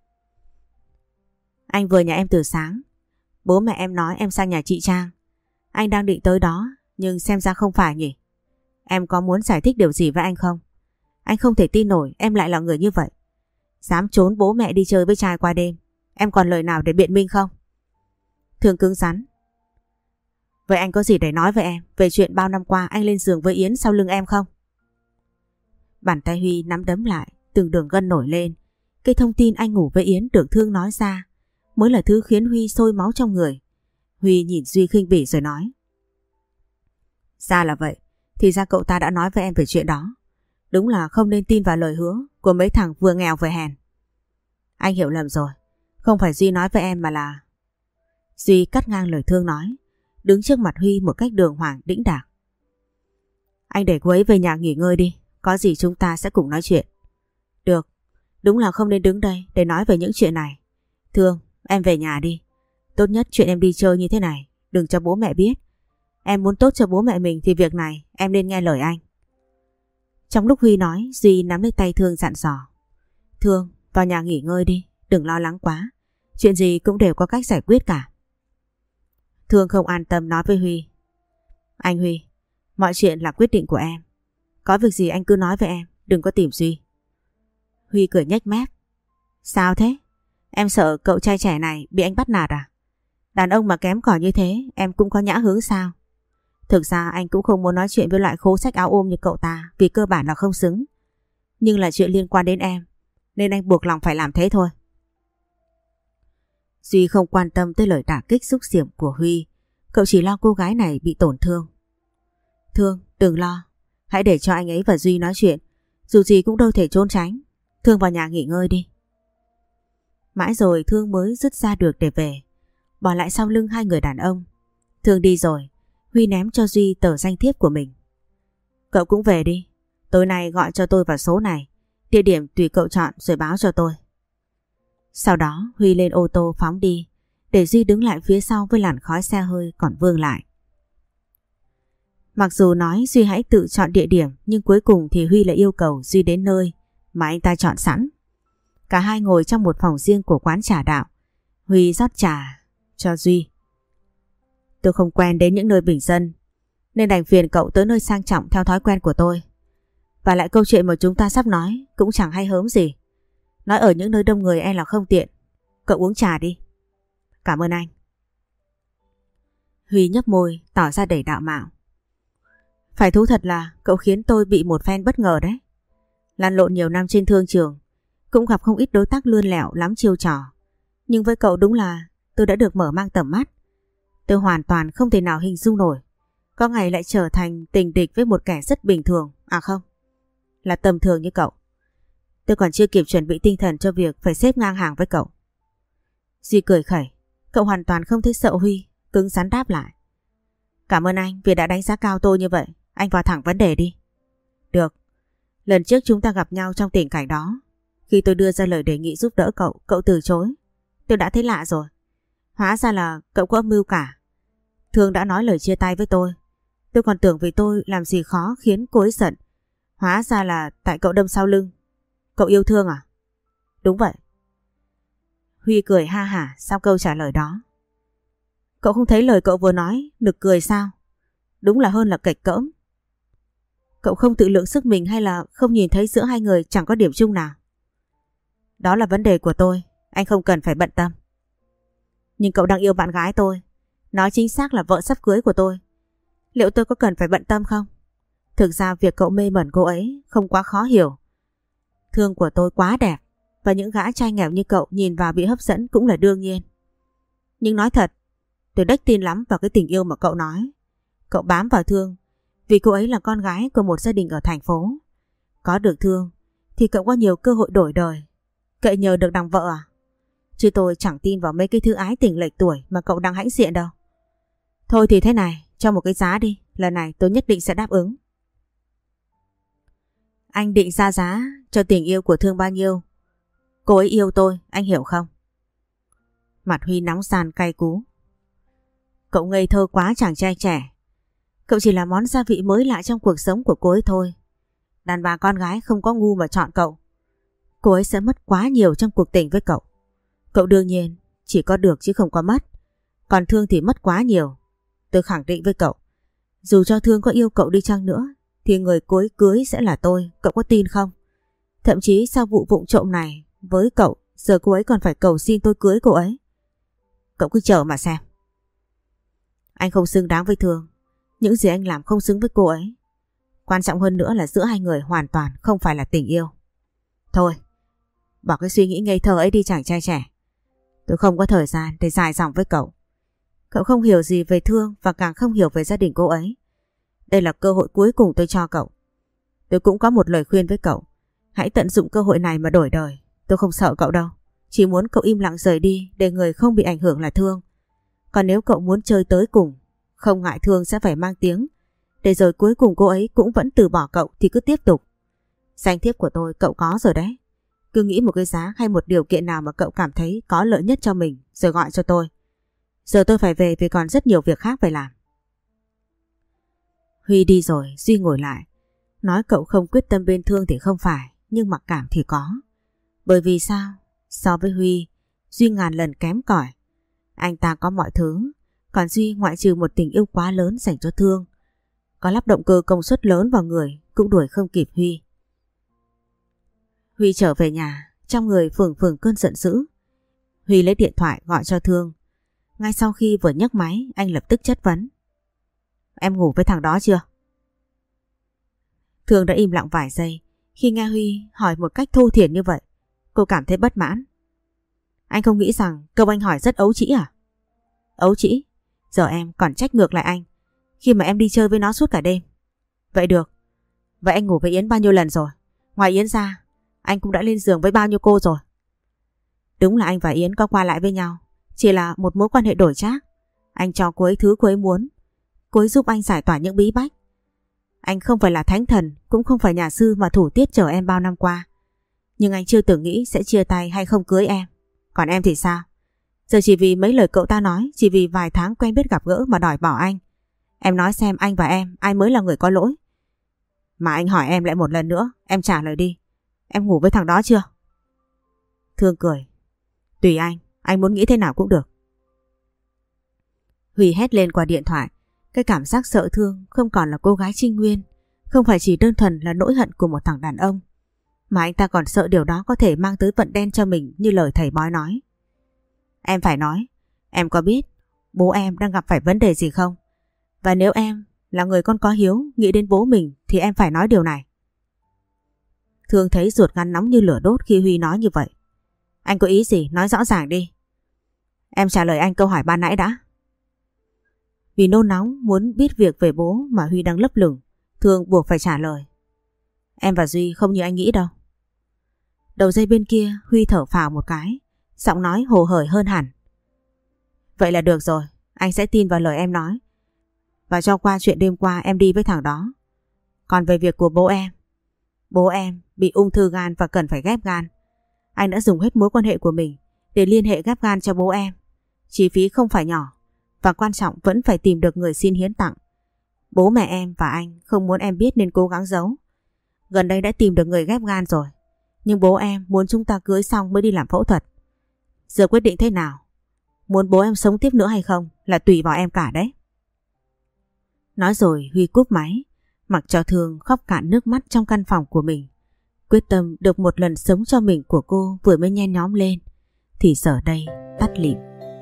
Anh vừa nhà em từ sáng. Bố mẹ em nói em sang nhà chị Trang. Anh đang định tới đó, nhưng xem ra không phải nhỉ. Em có muốn giải thích điều gì với anh không? Anh không thể tin nổi em lại là người như vậy. Dám trốn bố mẹ đi chơi với trai qua đêm. Em còn lời nào để biện minh không? Thương cứng rắn: Vậy anh có gì để nói với em về chuyện bao năm qua anh lên giường với Yến sau lưng em không? Bàn tay Huy nắm đấm lại, từng đường gân nổi lên. Cái thông tin anh ngủ với Yến được Thương nói ra mới là thứ khiến Huy sôi máu trong người. Huy nhìn Duy khinh bỉ rồi nói: Ra là vậy, thì ra cậu ta đã nói với em về chuyện đó. Đúng là không nên tin vào lời hứa của mấy thằng vừa nghèo vừa hèn. Anh hiểu lầm rồi, không phải Duy nói với em mà là... Duy cắt ngang lời Thương nói, đứng trước mặt Huy một cách đường hoàng đĩnh đạc: Anh để cô ấy về nhà nghỉ ngơi đi, có gì chúng ta sẽ cùng nói chuyện. Được, đúng là không nên đứng đây để nói về những chuyện này. Thương, em về nhà đi. Tốt nhất chuyện em đi chơi như thế này đừng cho bố mẹ biết. Em muốn tốt cho bố mẹ mình thì việc này em nên nghe lời anh. Trong lúc Huy nói, Duy nắm lấy tay Thương dặn dò: Thương, vào nhà nghỉ ngơi đi, đừng lo lắng quá. Chuyện gì cũng đều có cách giải quyết cả. Thương không an tâm nói với Huy: Anh Huy, mọi chuyện là quyết định của em. Có việc gì anh cứ nói với em, đừng có tìm Duy. Huy cười nhếch mép: Sao thế? Em sợ cậu trai trẻ này bị anh bắt nạt à? Đàn ông mà kém cỏi như thế em cũng có nhã hứng sao? Thực ra anh cũng không muốn nói chuyện với loại khố xách áo ôm như cậu ta, vì cơ bản là không xứng. Nhưng là chuyện liên quan đến em, nên anh buộc lòng phải làm thế thôi. Duy không quan tâm tới lời đả kích xúc xỉm của Huy. Cậu chỉ lo cô gái này bị tổn thương. Thương, đừng lo, hãy để cho anh ấy và Duy nói chuyện. Dù gì cũng đâu thể trốn tránh. Thương vào nhà nghỉ ngơi đi. Mãi rồi Thương mới dứt ra được để về, bỏ lại sau lưng hai người đàn ông. Thương đi rồi, Huy ném cho Duy tờ danh thiếp của mình. Cậu cũng về đi, tối nay gọi cho tôi vào số này, địa điểm tùy cậu chọn rồi báo cho tôi. Sau đó Huy lên ô tô phóng đi, để Duy đứng lại phía sau với làn khói xe hơi còn vương lại. Mặc dù nói Duy hãy tự chọn địa điểm, nhưng cuối cùng thì Huy lại yêu cầu Duy đến nơi mà anh ta chọn sẵn. Cả hai ngồi trong một phòng riêng của quán trà đạo. Huy rót trà cho Duy. Tôi không quen đến những nơi bình dân, nên đành phiền cậu tới nơi sang trọng theo thói quen của tôi. Và lại câu chuyện mà chúng ta sắp nói cũng chẳng hay hớm gì. Nói ở những nơi đông người e là không tiện. Cậu uống trà đi. Cảm ơn anh. Huy nhấp môi tỏ ra đầy đạo mạo. Phải thú thật là cậu khiến tôi bị một phen bất ngờ đấy. Lăn lộn nhiều năm trên thương trường, cũng gặp không ít đối tác lươn lẹo lắm chiêu trò. Nhưng với cậu đúng là tôi đã được mở mang tầm mắt. Tôi hoàn toàn không thể nào hình dung nổi có ngày lại trở thành tình địch với một kẻ rất bình thường, à không, là tầm thường như cậu. Tôi còn chưa kịp chuẩn bị tinh thần cho việc phải xếp ngang hàng với cậu. Duy cười khẩy, cậu hoàn toàn không thấy sợ Huy, cứng rắn đáp lại. Cảm ơn anh vì đã đánh giá cao tôi như vậy, anh vào thẳng vấn đề đi. Được, lần trước chúng ta gặp nhau trong tình cảnh đó, khi tôi đưa ra lời đề nghị giúp đỡ cậu, cậu từ chối. Tôi đã thấy lạ rồi, hóa ra là cậu có âm mưu cả. Thương đã nói lời chia tay với tôi còn tưởng vì tôi làm gì khó khiến cô ấy giận. Hóa ra là tại cậu đâm sau lưng. Cậu yêu Thương à? Đúng vậy. Huy cười ha hả sau câu trả lời đó. Cậu không thấy lời cậu vừa nói nực cười sao? Đúng là hơn là kịch cỡm. Cậu không tự lượng sức mình hay là không nhìn thấy giữa hai người chẳng có điểm chung nào? Đó là vấn đề của tôi, anh không cần phải bận tâm. Nhưng cậu đang yêu bạn gái tôi, nói chính xác là vợ sắp cưới của tôi. Liệu tôi có cần phải bận tâm không? Thực ra việc cậu mê mẩn cô ấy không quá khó hiểu. Thương của tôi quá đẹp và những gã trai nghèo như cậu nhìn vào bị hấp dẫn cũng là đương nhiên. Nhưng nói thật, tôi đếch tin lắm vào cái tình yêu mà cậu nói. Cậu bám vào Thương vì cô ấy là con gái của một gia đình ở thành phố. Có được Thương thì cậu có nhiều cơ hội đổi đời. Cậy nhờ được đằng vợ à? Chứ tôi chẳng tin vào mấy cái thứ ái tình lệch tuổi mà cậu đang hãnh diện đâu. Thôi thì thế này, cho một cái giá đi, lần này tôi nhất định sẽ đáp ứng. Anh định ra giá cho tình yêu của Thương bao nhiêu? Cô ấy yêu tôi, anh hiểu không? Mặt Huy nóng gian cay cú. Cậu ngây thơ quá chàng trai trẻ. Cậu chỉ là món gia vị mới lạ trong cuộc sống của cô ấy thôi. Đàn bà con gái không có ngu mà chọn cậu. Cô ấy sẽ mất quá nhiều trong cuộc tình với cậu. Cậu đương nhiên chỉ có được chứ không có mất. Còn Thương thì mất quá nhiều. Tôi khẳng định với cậu, dù cho Thương có yêu cậu đi chăng nữa thì người cô ấy cưới sẽ là tôi, cậu có tin không? Thậm chí sau vụ vụng trộm này với cậu, giờ cô ấy còn phải cầu xin tôi cưới cô ấy. Cậu cứ chờ mà xem. Anh không xứng đáng với Thương. Những gì anh làm không xứng với cô ấy. Quan trọng hơn nữa là giữa hai người hoàn toàn không phải là tình yêu. Thôi, bỏ cái suy nghĩ ngây thơ ấy đi chàng trai trẻ. Tôi không có thời gian để dài dòng với cậu. Cậu không hiểu gì về Thương và càng không hiểu về gia đình cô ấy. Đây là cơ hội cuối cùng tôi cho cậu. Tôi cũng có một lời khuyên với cậu. Hãy tận dụng cơ hội này mà đổi đời. Tôi không sợ cậu đâu. Chỉ muốn cậu im lặng rời đi để người không bị ảnh hưởng là Thương. Còn nếu cậu muốn chơi tới cùng, không ngại Thương sẽ phải mang tiếng, để rồi cuối cùng cô ấy cũng vẫn từ bỏ cậu thì cứ tiếp tục. Danh thiếp của tôi cậu có rồi đấy. Cứ nghĩ một cái giá hay một điều kiện nào mà cậu cảm thấy có lợi nhất cho mình rồi gọi cho tôi. Giờ tôi phải về vì còn rất nhiều việc khác phải làm. Huy đi rồi, Duy ngồi lại. Nói cậu không quyết tâm bên Thương thì không phải, nhưng mặc cảm thì có. Bởi vì sao? So với Huy, Duy ngàn lần kém cỏi. Anh ta có mọi thứ, còn Duy ngoại trừ một tình yêu quá lớn dành cho Thương, có lắp động cơ công suất lớn vào người cũng đuổi không kịp Huy. Huy trở về nhà, trong người phừng phừng cơn giận dữ. Huy lấy điện thoại gọi cho Thương. Ngay sau khi vừa nhấc máy, anh lập tức chất vấn. Em ngủ với thằng đó chưa? Thương đã im lặng vài giây. Khi nghe Huy hỏi một cách thô thiển như vậy, cô cảm thấy bất mãn. Anh không nghĩ rằng câu anh hỏi rất ấu trĩ à? Ấu trĩ? Giờ em còn trách ngược lại anh khi mà em đi chơi với nó suốt cả đêm. Vậy được. Vậy anh ngủ với Yến bao nhiêu lần rồi? Ngoài Yến ra, anh cũng đã lên giường với bao nhiêu cô rồi? Đúng là anh và Yến có qua lại với nhau, chỉ là một mối quan hệ đổi trác. Anh cho cô ấy thứ cô ấy muốn. Cô ấy giúp anh giải tỏa những bí bách. Anh không phải là thánh thần, cũng không phải nhà sư mà thủ tiết chở em bao năm qua. Nhưng anh chưa từng nghĩ sẽ chia tay hay không cưới em. Còn em thì sao? Giờ chỉ vì mấy lời cậu ta nói, chỉ vì vài tháng quen biết gặp gỡ mà đòi bỏ anh. Em nói xem anh và em ai mới là người có lỗi? Mà anh hỏi em lại một lần nữa, em trả lời đi. Em ngủ với thằng đó chưa? Thương cười. Tùy anh muốn nghĩ thế nào cũng được. Huy hét lên qua điện thoại. Cái cảm giác sợ Thương không còn là cô gái Trinh Nguyên, không phải chỉ đơn thuần là nỗi hận của một thằng đàn ông, mà anh ta còn sợ điều đó có thể mang tới vận đen cho mình như lời thầy bói nói. Em phải nói, Em có biết bố em đang gặp phải vấn đề gì không? Và nếu em là người con có hiếu nghĩ đến bố mình thì em phải nói điều này. Thương thấy ruột gan nóng như lửa đốt khi Huy nói như vậy. Anh có ý gì? Nói rõ ràng đi. Em trả lời anh câu hỏi ban nãy đã. Vì nôn nóng muốn biết việc về bố mà Huy đang lấp lửng, Thương buộc phải trả lời. Em và Duy không như anh nghĩ đâu. Đầu dây bên kia Huy thở phào một cái, giọng nói hồ hởi hơn hẳn. Vậy là được rồi, anh sẽ tin vào lời em nói và cho qua chuyện đêm qua em đi với thằng đó. Còn về việc của bố em bị ung thư gan và cần phải ghép gan. Anh đã dùng hết mối quan hệ của mình để liên hệ ghép gan cho bố em. Chi phí không phải nhỏ và quan trọng vẫn phải tìm được người xin hiến tặng. Bố mẹ em và anh không muốn em biết nên cố gắng giấu. Gần đây đã tìm được người ghép gan rồi, nhưng bố em muốn chúng ta cưới xong mới đi làm phẫu thuật. Giờ quyết định thế nào? Muốn bố em sống tiếp nữa hay không là tùy vào em cả đấy. Nói rồi Huy cúp máy, mặc cho Thương khóc cạn nước mắt trong căn phòng của mình. Quyết tâm được một lần sống cho mình của cô vừa mới nhen nhóm lên thì giờ đây tắt lịm.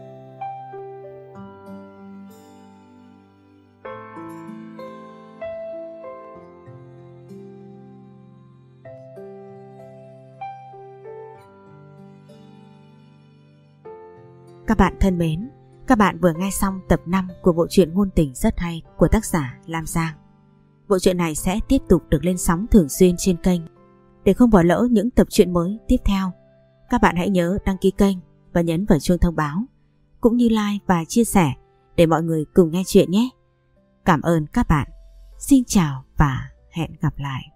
Các bạn thân mến, các bạn vừa nghe xong tập 5 của bộ truyện ngôn tình rất hay của tác giả Lam Giang. Bộ truyện này sẽ tiếp tục được lên sóng thường xuyên trên kênh. Để không bỏ lỡ những tập truyện mới tiếp theo, các bạn hãy nhớ đăng ký kênh và nhấn vào chuông thông báo, cũng như like và chia sẻ để mọi người cùng nghe chuyện nhé. Cảm ơn các bạn. Xin chào và hẹn gặp lại.